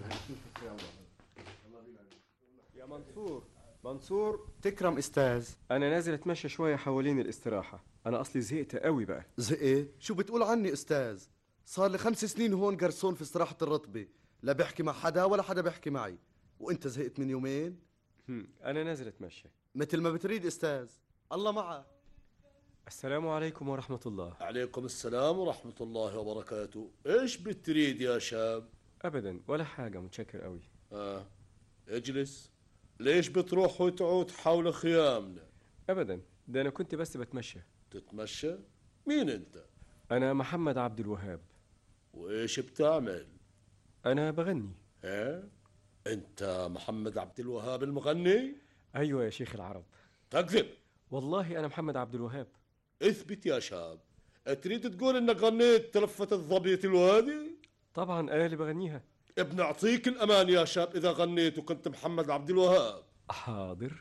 S: يا منصور منصور.
A: تكرم استاذ.
S: أنا نازل أتمشى شوية حوالين الاستراحة، أنا أصلي زهقت قوي بقى.
A: زهقت؟ شو بتقول عني استاذ؟ صار لي خمس سنين هون جرسون في استراحة الرطبة، لا بحكي مع حدا ولا حدا بحكي معي، وانت زهقت من يومين؟
S: أنا نازل أتمشى.
A: مثل ما بتريد استاذ، الله معك.
S: السلام عليكم ورحمة الله.
G: عليكم السلام ورحمة الله وبركاته. ايش بتريد يا شاب؟
S: أبدا ولا حاجة، متشكر قوي.
G: آه اجلس. ليش بتروح وتعود حول خيامنا؟
S: أبدا، ده أنا كنت بس بتمشى.
G: تتمشى؟ مين أنت؟
S: أنا محمد عبد الوهاب.
G: وإيش بتعمل؟
S: أنا بغني.
G: ها؟ أنت محمد عبد الوهاب المغني؟
S: أيوة يا شيخ العرب.
G: تكذب.
S: والله أنا محمد عبد الوهاب.
G: اثبت يا شاب. تريد تقول انك غنيت تلفة الظبية الوادي؟
S: طبعا انا اللي بغنيها.
G: ابن اعطيك الامان يا شاب اذا غنيت وكنت محمد عبد الوهاب.
S: حاضر.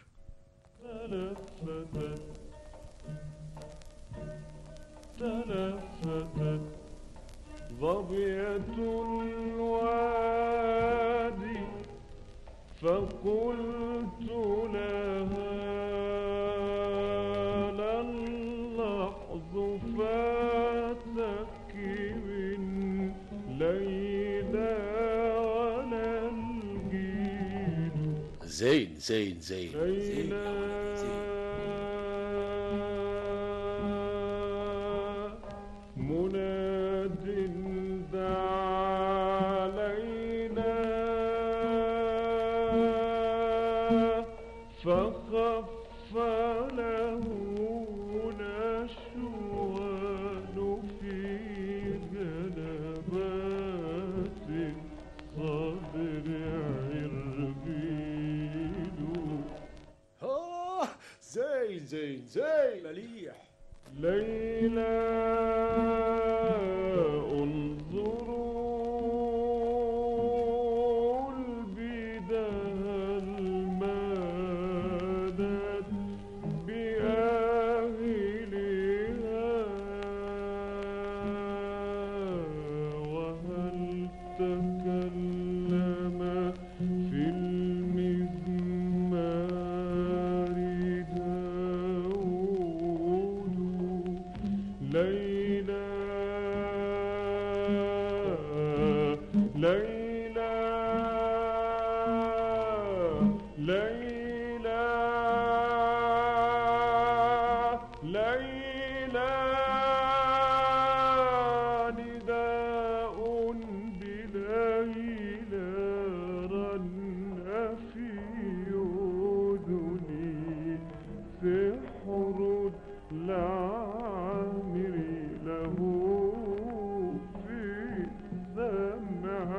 V: تلفتت تلفتت ظبية الوادي فقلت لها لا اللحظ فاتك من ليلى ولا الجيل.
G: زين زين زين زين
V: مناد دعا علينا فخف له نشوان في جنبات الصدر عربيل.
G: ها زين زين زين
V: مليح. ليلى انظروا البداية المادت بأهلها وهل تكلم في المزمار داود. ليلى ليلى ليلى ليلى نداء بليلى رن في أذني سحر العامر له في سمع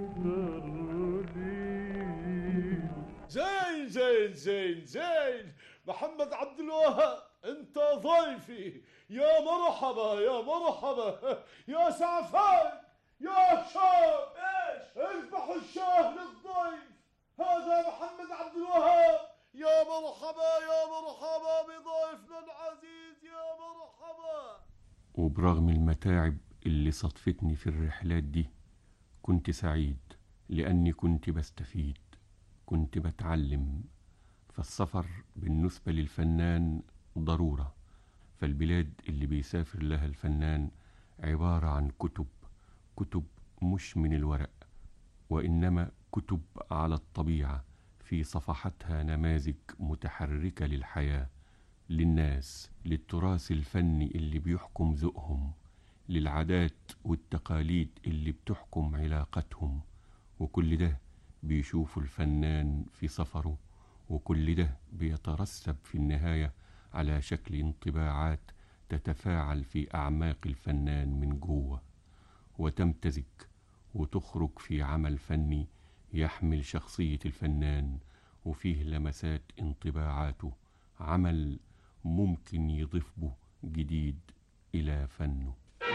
V: ترديد.
G: زين زين زين زين محمد عبد الوهاب انت ضيفي. يا مرحبا يا مرحبا يا سعفان يا شاب. ايش اذبحوا الشاه للضيف. هذا محمد عبد الوهاب. يا مرحبا يا مرحبا بضيفنا العزيز يا مرحبا.
R: وبرغم المتاعب اللي صدفتني في الرحلات دي كنت سعيد لأني كنت بستفيد، كنت بتعلم. فالسفر بالنسبة للفنان ضرورة، فالبلاد اللي بيسافر لها الفنان عبارة عن كتب، كتب مش من الورق وإنما كتب على الطبيعة في صفحتها نماذج متحركة للحياة، للناس، للتراث الفني اللي بيحكم ذوقهم، للعادات والتقاليد اللي بتحكم علاقتهم. وكل ده بيشوف الفنان في سفره، وكل ده بيترسب في النهاية على شكل انطباعات تتفاعل في أعماق الفنان من جوه وتمتزج وتخرج في عمل فني يحمل شخصية الفنان وفيه لمسات انطباعاته، عمل ممكن يضيف به جديد إلى فنه.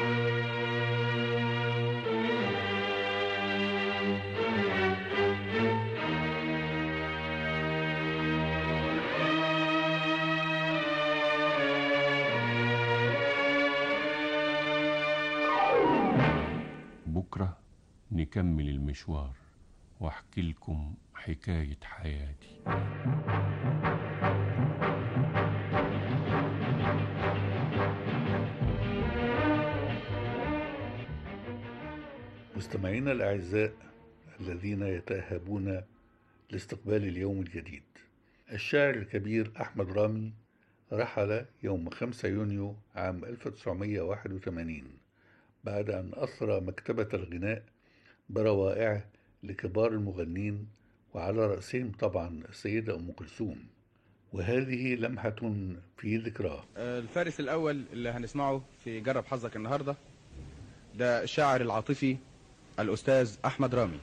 R: بكرة نكمل المشوار واحكي لكم حكاية حياتي.
B: مستمعينا الأعزاء الذين يتأهبون لاستقبال اليوم الجديد، الشاعر الكبير أحمد رامي رحل يوم خمسة يونيو عام ألف وتسعمائة وواحد وثمانين بعد أن أثرى مكتبة الغناء بروائعه لكبار المغنين، وعلى رأسهم طبعا السيدة أم كلثوم، وهذه لمحة في ذكراه.
H: الفارس الأول اللي هنسمعه في جرب حظك النهاردة ده الشاعر العاطفي الأستاذ أحمد رامي.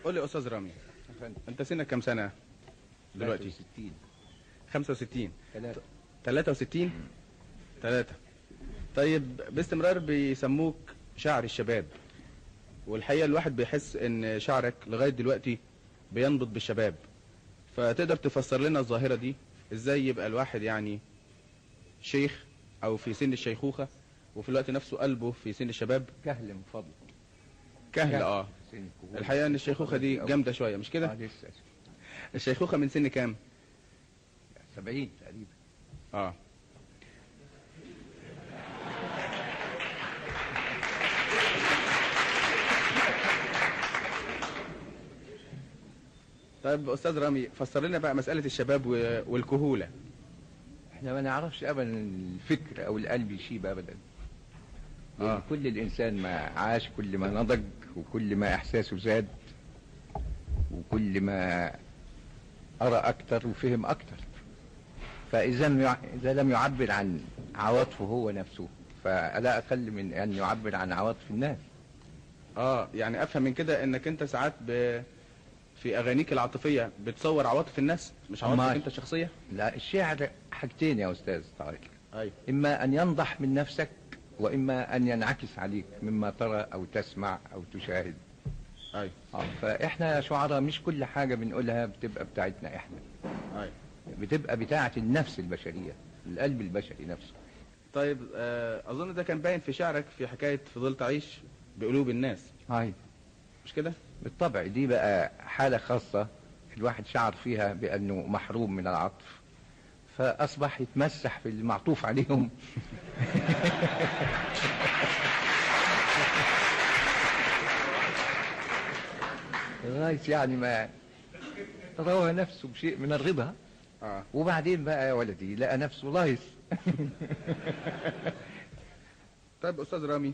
H: قول لي يا استاذ رامي، انت سنك كام سنه دلوقتي؟
K: ثلاثة وستين.
H: خمسة وستين.
K: ثلاثة.
H: ثلاثة وستين. ثلاثة. طيب باستمرار بيسموك شاعر الشباب، والحقيقه الواحد بيحس ان شعرك لغايه دلوقتي بينبض بالشباب، فتقدر تفسر لنا الظاهره دي ازاي يبقى الواحد يعني شيخ او في سن الشيخوخه وفي الوقت نفسه قلبه في سن الشباب؟
K: كهل من فضلك.
H: كهل اه الحقيقه ان الشيخوخه دي جامده شويه مش كده؟
K: اه لسه.
H: الشيخوخه من سن كام؟
K: سبعين تقريبا.
H: اه طيب استاذ رامي، فسر لنا بقى مساله الشباب و- والكهوله.
K: احنا ما نعرفش ابدا الفكر او القلب يشيب ابدا. يعني
H: آه.
K: كل الانسان ما عاش كل ما نضج وكل ما احساسه زاد وكل ما قرأ اكتر وفهم اكتر. فاذا لم يع- اذا لم يعبر عن عواطفه هو نفسه فلا اقل من ان يعبر عن عواطف الناس.
H: اه يعني افهم من كده انك انت ساعات ب... في اغانيك العاطفيه بتصور عواطف الناس مش عواطفك
K: أمال.
H: انت الشخصيه؟
K: لا، الشعر حاجتين يا استاذ طارق.
H: ايوه.
K: اما ان ينضح من نفسك واما ان ينعكس عليك مما ترى او تسمع او تشاهد.
H: ايوه.
K: اه فاحنا شعراء مش كل حاجه بنقولها بتبقى بتاعتنا احنا.
H: ايوه.
K: بتبقى بتاعه النفس البشريه، القلب البشري نفسه.
H: طيب آه اظن ده كان باين في شعرك في حكايه فضلت اعيش بقلوب الناس.
K: هاي
H: مش كده؟
K: بالطبع دي بقى حاله خاصه الواحد شعر فيها بانه محروم من العطف فاصبح يتمسح في المعطوف عليهم. لغايه يعني ما روى نفسه بشيء من الرضا.
H: اه
K: وبعدين بقى يا ولدي لقى نفسه لايص.
H: طيب استاذ رامي،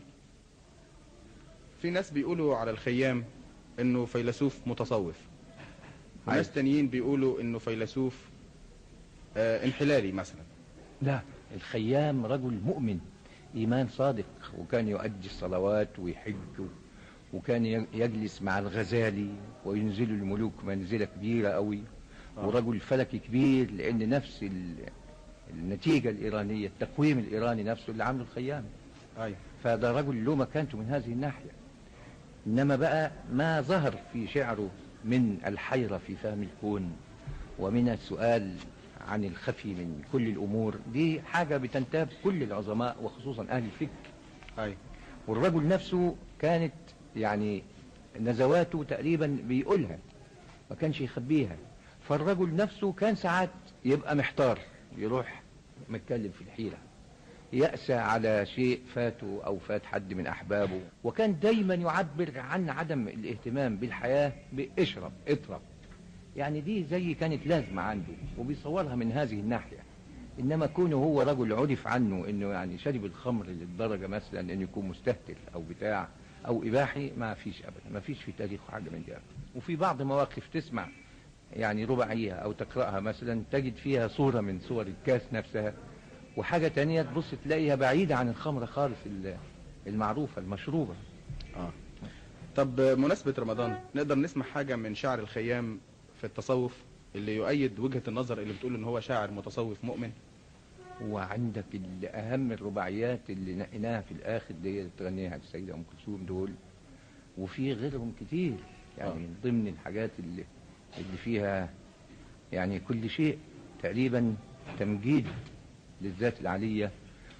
H: في ناس بيقولوا على الخيام انه فيلسوف متصوف، وناس تانيين بيقولوا انه فيلسوف آه انحلالي مثلا.
K: لا، الخيام رجل مؤمن إيمان صادق، وكان يؤدي الصلوات ويحج، وكان يجلس مع الغزالي وينزل الملوك منزلة كبيرة قوي، ورجل فلكي كبير لأن نفس ال- النتيجة الإيرانية التقويم الإيراني نفسه اللي عامله الخيام.
H: أيوة.
K: فده رجل له مكانته من هذه الناحية. إنما بقى ما ظهر في شعره من الحيرة في فهم الكون ومن السؤال عن الخفي من كل الأمور، دي حاجة بتنتاب كل العظماء وخصوصا أهل الفكر.
H: أي.
K: والرجل نفسه كانت يعني نزواته تقريبا بيقولها، ما كانش يخبيها. فالرجل نفسه كان ساعات يبقى محتار، يروح متكلم في الحيرة، يأسى على شيء فاته أو فات حد من أحبابه، وكان دايما يعبر عن عدم الاهتمام بالحياة باشرب اطرب. يعني دي زي كانت لازمة عنده وبيصورها من هذه الناحية. إنما كونه هو رجل عرف عنه إنه يعني شرب الخمر للدرجة مثلا إنه يكون مستهتر أو بتاع أو إباحي، ما فيش أبدا، ما فيش في تاريخه حاجة من دي. وفي بعض مواقف تسمع يعني رباعية أو تقرأها مثلا تجد فيها صورة من صور الكاس نفسها، وحاجة تانية تبص تلاقيها بعيدة عن الخمرة خالص المعروفة المشروبة.
H: آه. طب مناسبة رمضان نقدر نسمع حاجة من شعر الخيام في التصوف اللي يؤيد وجهة النظر اللي بتقول ان هو شاعر متصوف مؤمن؟
K: وعندك أهم الرباعيات اللي نقيناها في الآخر دي اللي تغنيها السيدة أم كلثوم دول، وفي غيرهم كتير يعني. آه. من ضمن الحاجات اللي, اللي فيها يعني كل شيء تقريبا تمجيد للذات العلية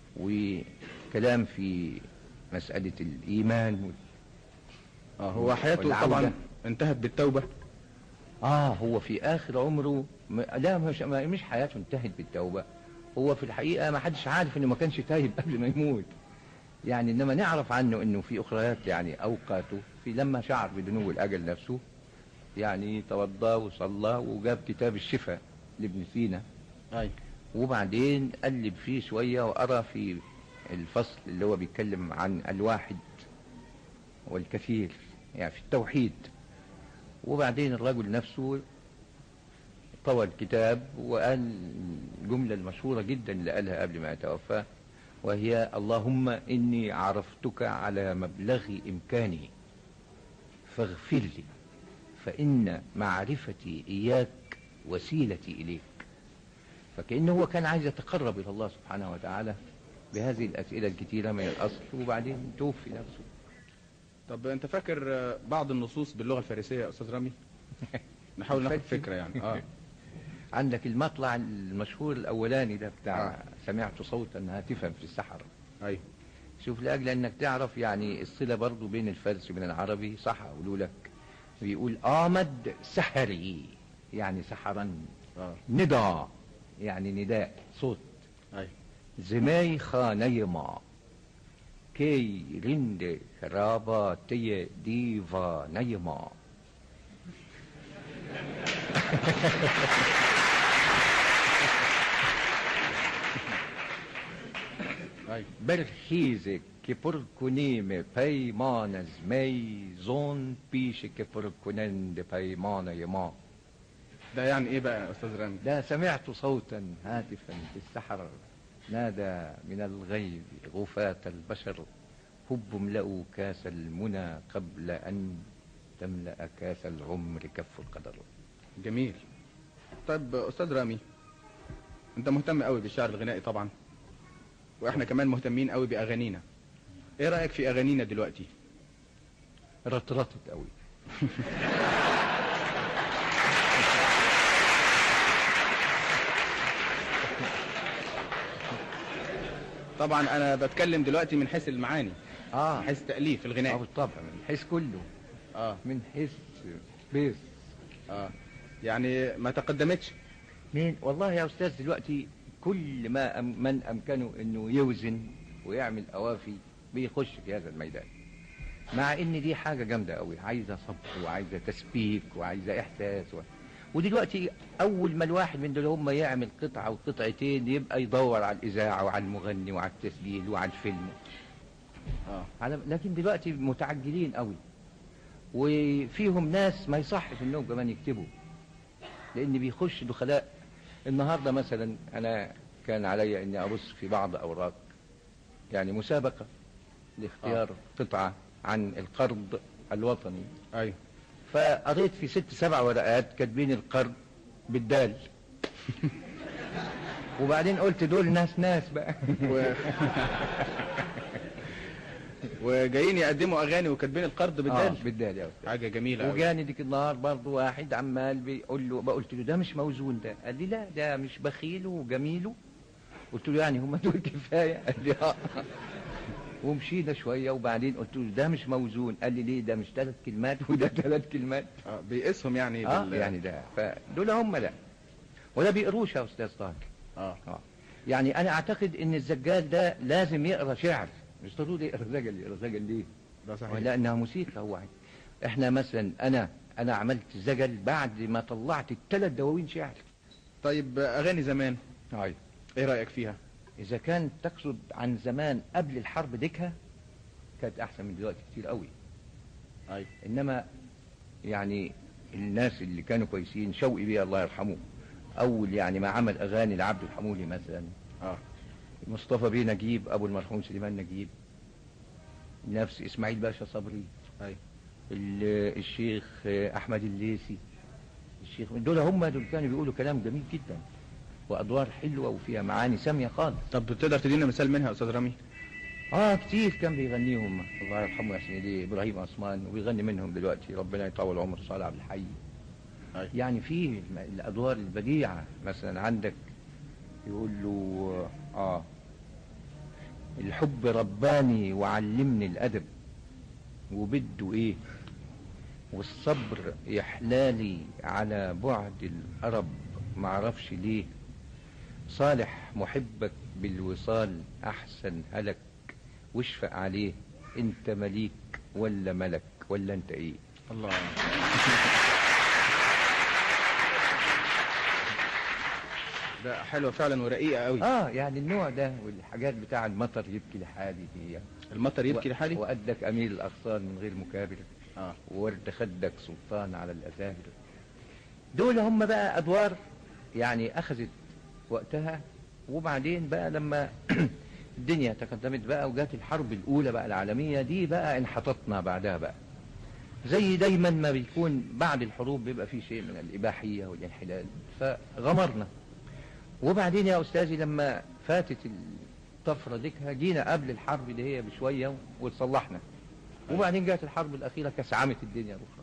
K: وكلام في مسألة الإيمان.
H: آه هو حياته طبعا انتهت بالتوبة.
K: آه هو في آخر عمره م... لا مش, مش حياته انتهت بالتوبة، هو في الحقيقة ما حدش عارف إنه ما كانش تايب قبل ما يموت يعني. إنما نعرف عنه إنه في أخريات يعني أوقاته في لما شعر بدنو الأجل نفسه يعني توضى وصلى وجاب كتاب الشفاء لابن سينا.
H: أي.
K: وبعدين قلب فيه شوية وقرأ في الفصل اللي هو بيتكلم عن الواحد والكثير يعني في التوحيد. وبعدين الرجل نفسه طوى الكتاب وقال الجملة المشهورة جدا اللي قالها قبل ما يتوفى، وهي اللهم إني عرفتك على مبلغ إمكاني فاغفر لي فإن معرفتي إياك وسيلتي إليك. فكأنه هو كان عايز يتقرب إلى الله سبحانه وتعالى بهذه الأسئلة الكثيرة من الأصل، وبعدين توفي نفسه.
H: طب انت فاكر بعض النصوص باللغه الفارسيه يا استاذ رامي؟ نحاول ناخد فكره يعني. اه
K: عندك المطلع المشهور الاولاني ده بتاع آه. سمعت صوتا هاتفا في السحر.
H: ايوه.
K: شوف، لاجل انك تعرف يعني الصله برضو بين الفارسي وبين العربي، صح اقولوا لك بيقول آمد سحري يعني سحرا.
H: آه.
K: ندى يعني نداء صوت.
H: ايوه.
K: زمي خانيما كي رند رابا تي ديفا نيما. برخيزك كبركونيم بيمان زمي زون بيش كبركونند بيمان يما.
H: ده يعني ايه بقى يا استاذ رامي؟
K: ده سمعت صوتا هاتفا في السحر نادى من الغيب غفاة البشر هب املأوا كاس المنى قبل أن تملأ كاس العمر كف القدر.
H: جميل. طيب أستاذ رامي، أنت مهتم قوي بالشعر الغنائي طبعا، وإحنا كمان مهتمين قوي بأغانينا. إيه رأيك في أغانينا دلوقتي؟
K: رطرطت قوي.
H: طبعا أنا بتكلم دلوقتي من حيث المعاني.
K: اه
H: من حيث تأليف الغناء.
K: اه بالطبع، من حيث كله.
H: اه
K: من حيث بيس.
H: اه يعني ما تقدمتش.
K: مين والله يا استاذ دلوقتي كل ما أم من امكنه انه يوزن ويعمل قوافي بيخش في هذا الميدان، مع ان دي حاجه جامده قوي، عايزه صبر وعايزه تسبيك وعايزه احساس و... ودلوقتي اول ما الواحد من دول هم يعمل قطعه وقطعتين يبقى يدور على الاذاعه وعلى المغني وعلى التسجيل وعلى الفيلم.
H: اه
K: على لكن دلوقتي متعجلين قوي، وفيهم ناس ما يصحش انهم كمان يكتبوا، لان بيخش دخلاء. النهارده مثلا انا كان علي اني ابص في بعض اوراق يعني مسابقه لاختيار آه. قطعه عن القرض الوطني.
H: ايوه.
K: فقريت في ست سبع ورقات كاتبين القرض بالدال. وبعدين قلت دول ناس ناس بقى.
H: و... وجايين يقدموا اغاني وكاتبين القرض بالدال.
K: اه بالدال يا استاذ.
H: حاجه جميله.
K: وجاني ديك النهار برضه واحد عمال بيقول له، قلت له ده مش موزون ده، قال لي لا ده مش بخيل وجميل. قلت له يعني هم دول كفايه؟ قال لي اه. ومشينا شويه وبعدين قلت له ده مش موزون، قال لي ليه؟ ده مش ثلاث كلمات وده ثلاث كلمات.
H: اه بيقيسهم يعني.
K: اه بال... يعني ده فدول هم لا، ولا بيقروش يا استاذ طاهر.
H: اه
K: اه يعني انا اعتقد ان الزجال ده لازم يقرا شعر، مش ضروري يقرا زجل. يقرا زجل ليه؟
H: ده صحيح.
K: لانها موسيقى. هو احنا مثلا انا انا عملت زجل بعد ما طلعت الثلاث دواوين شعر.
H: طيب اغاني زمان
K: ايوه
H: ايه رايك فيها؟
K: اذا كان تقصد عن زمان قبل الحرب ديكها كانت احسن من دلوقتي كتير قوي.
H: ايوه.
K: انما يعني الناس اللي كانوا كويسين، شوقي بيه الله يرحمه اول يعني ما عمل اغاني لعبد الحمولي مثلا.
H: اه
K: مصطفى بيه نجيب ابو المرحوم سليمان نجيب، نفس اسماعيل باشا صبري.
H: ايوه.
K: الشيخ احمد الليثي، الشيخ دول هم دول كانوا بيقولوا كلام جميل جدا وادوار حلوه وفيها معاني ساميه خالص.
H: طب تقدر تدينا مثال منها يا استاذ رامي؟
K: اه كتير كان بيغنيهم الله يرحمه يا سيدي ابراهيم عثمان، وبيغني منهم دلوقتي ربنا يطول عمره صالح عبد الحي.
H: أي.
K: يعني في الادوار البديعه مثلا عندك يقول له اه الحب رباني وعلمني الادب وبده ايه، والصبر يحلالي على بعد الأرب معرفش ليه، صالح محبك بالوصال أحسن هلك واشفق عليه، انت مليك ولا ملك ولا انت ايه؟
H: الله. ده حلوة فعلا ورقيقة قوي.
K: اه يعني النوع ده والحاجات بتاع المطر يبكي لحالي دي.
H: المطر يبكي
K: و...
H: لحالي؟
K: وقدك أمير الأغصان من غير مكابر.
H: اه
K: وورد خدك سلطان على الأزاهر. دول هم بقى أدوار يعني أخذت وقتها، وبعدين بقى لما الدنيا تقدمت بقى وجات الحرب الأولى بقى العالمية دي بقى انحططنا بعدها بقى. زي دايما ما بيكون بعد الحروب بيبقى في شيء من الإباحية والانحلال، فغمرنا. وبعدين يا أستاذي لما فاتت الطفرة ديك جينا قبل الحرب دي هي بشوية وتصلحنا، وبعدين جاءت الحرب الأخيرة كسعمت الدنيا الأخرى.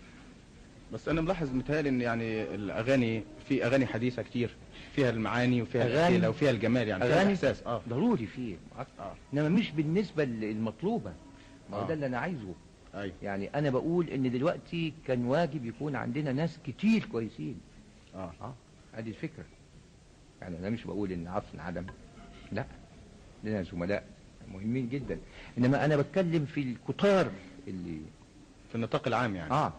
H: بس انا ملاحظ متهيألي ان يعني الاغاني، في اغاني حديثه كتير فيها المعاني وفيها
K: أغاني-
H: الأسئلة وفيها الجمال، يعني فيها
K: أغاني
H: احساس. اه
K: ضروري فيه آه. انما مش بالنسبه للمطلوبه. ما هو
H: آه.
K: ده اللي انا عايزه.
H: أيوة.
K: يعني انا بقول ان دلوقتي كان واجب يكون عندنا ناس كتير كويسين.
H: اه
K: اه هذه الفكره. يعني انا مش بقول ان عصر عدم، لا، لنا زملاء مهمين جدا، انما انا بتكلم في الكتار اللي
H: في النطاق العام يعني.
K: اه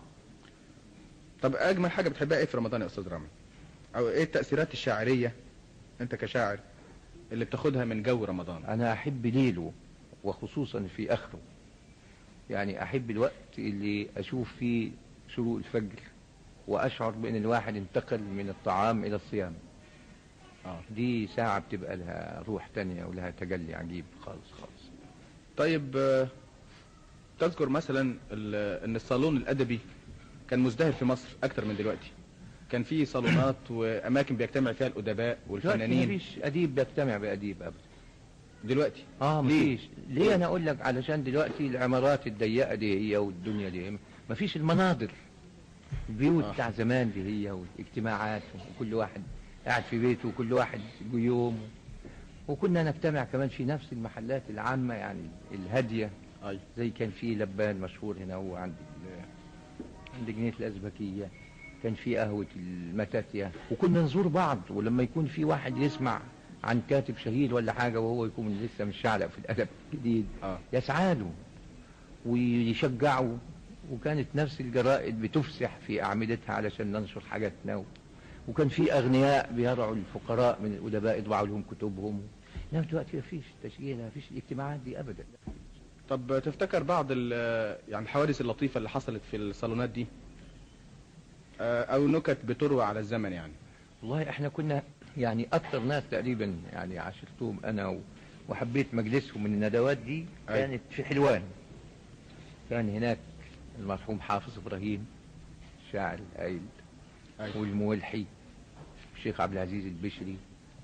H: طب اجمل حاجه بتحبها ايه في رمضان يا استاذ رامي؟ او ايه التاثيرات الشاعريه انت كشاعر اللي بتاخدها من جو رمضان؟
K: انا احب ليله وخصوصا في اخره. يعني احب الوقت اللي اشوف فيه شروق الفجر واشعر بان الواحد انتقل من الطعام الى الصيام.
H: آه.
K: دي ساعة بتبقى لها روح تانية ولها تجلي عجيب خالص خالص.
H: طيب آه، تذكر مثلا ال- ان الصالون الادبي كان مزدهر في مصر اكتر من دلوقتي. كان في صالونات واماكن بيجتمع فيها الادباء
K: دلوقتي
H: والفنانين.
K: مفيش اديب بيجتمع باديب ابدا
H: دلوقتي
K: اه
H: ليه؟
K: مفيش. ليه انا اقول لك؟ علشان دلوقتي العمارات الضيقة دي هي والدنيا دي مفيش المناظر. البيوت
H: آه.
K: بتاع زمان دي هي والاجتماعات وكل واحد قاعد في بيته وكل واحد يوم، وكنا نجتمع كمان في نفس المحلات العامة يعني الهادية.
H: أي.
K: زي كان في لبان مشهور هنا هو عند ال- عند جنينة الأزبكية، كان في قهوة المتاتية، وكنا نزور بعض. ولما يكون في واحد يسمع عن كاتب شهير ولا حاجة وهو يكون لسه مش شعلق في الأدب الجديد
H: آه.
K: يسعاله ويشجعه. وكانت نفس الجرائد بتفسح في أعمدتها علشان ننشر حاجاتنا. وكان في أغنياء بيرعوا الفقراء من الأدباء يطبعوا لهم كتبهم. إنما دلوقتي مفيش تشغيل، مفيش الاجتماعات دي أبدا.
H: طب تفتكر بعض ال- يعني الحوادث اللطيفة اللي حصلت في الصالونات دي آه، او نكت بتروى على الزمن يعني؟
K: والله احنا كنا يعني أكثر ناس تقريبا يعني عاشرتهم أنا و- وحبيت مجلسهم من الندوات دي كانت في حلوان. كان هناك المرحوم حافظ إبراهيم الشاعر الهائل، والمولحي الشيخ عبد العزيز البشري،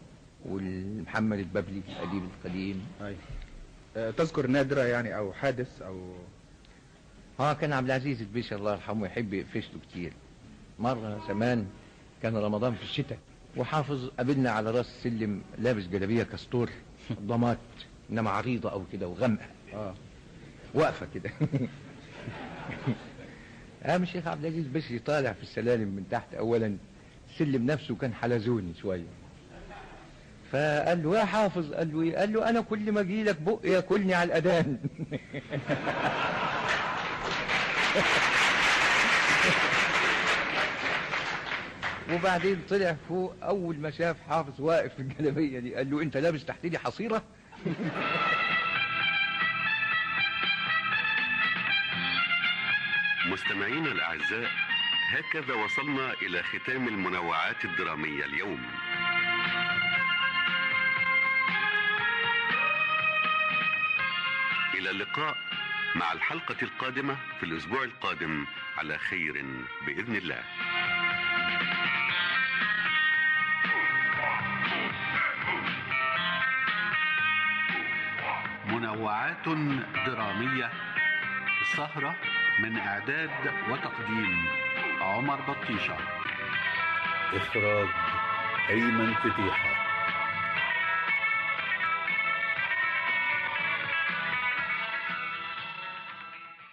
K: والمحمد الببلي الأديب القديم.
H: أي. آه، تذكر نادرة يعني او حادث او
K: ها كان عبد العزيز البشري الله يرحمه يحب يقفش له كتير. مرة زمان كان رمضان في الشتاء، وحافظ قابلنا على راس السلم لابس جلابيه كستور ضمات انما عريضه او كده وغامقه
H: اه
K: واقفه كده. قام الشيخ عبد العزيز بشري طالع في السلالم من تحت. اولا السلم نفسه كان حلزوني شويه، فقال له يا حافظ، قال له ايه؟ قال له انا كل ما اجي لك بق ياكلني على الاذان. وبعدين طلع فوق، اول ما شاف حافظ واقف في الجلابيه دي قال له انت لابس تحت لي حصيره؟
L: مستمعينا الأعزاء، هكذا وصلنا إلى ختام المنوعات الدرامية اليوم. إلى اللقاء مع الحلقة القادمة في الأسبوع القادم على خير بإذن الله. منوعات درامية، السهرة من إعداد وتقديم عمر بطيشة،
B: إخراج أيمن فتيحة.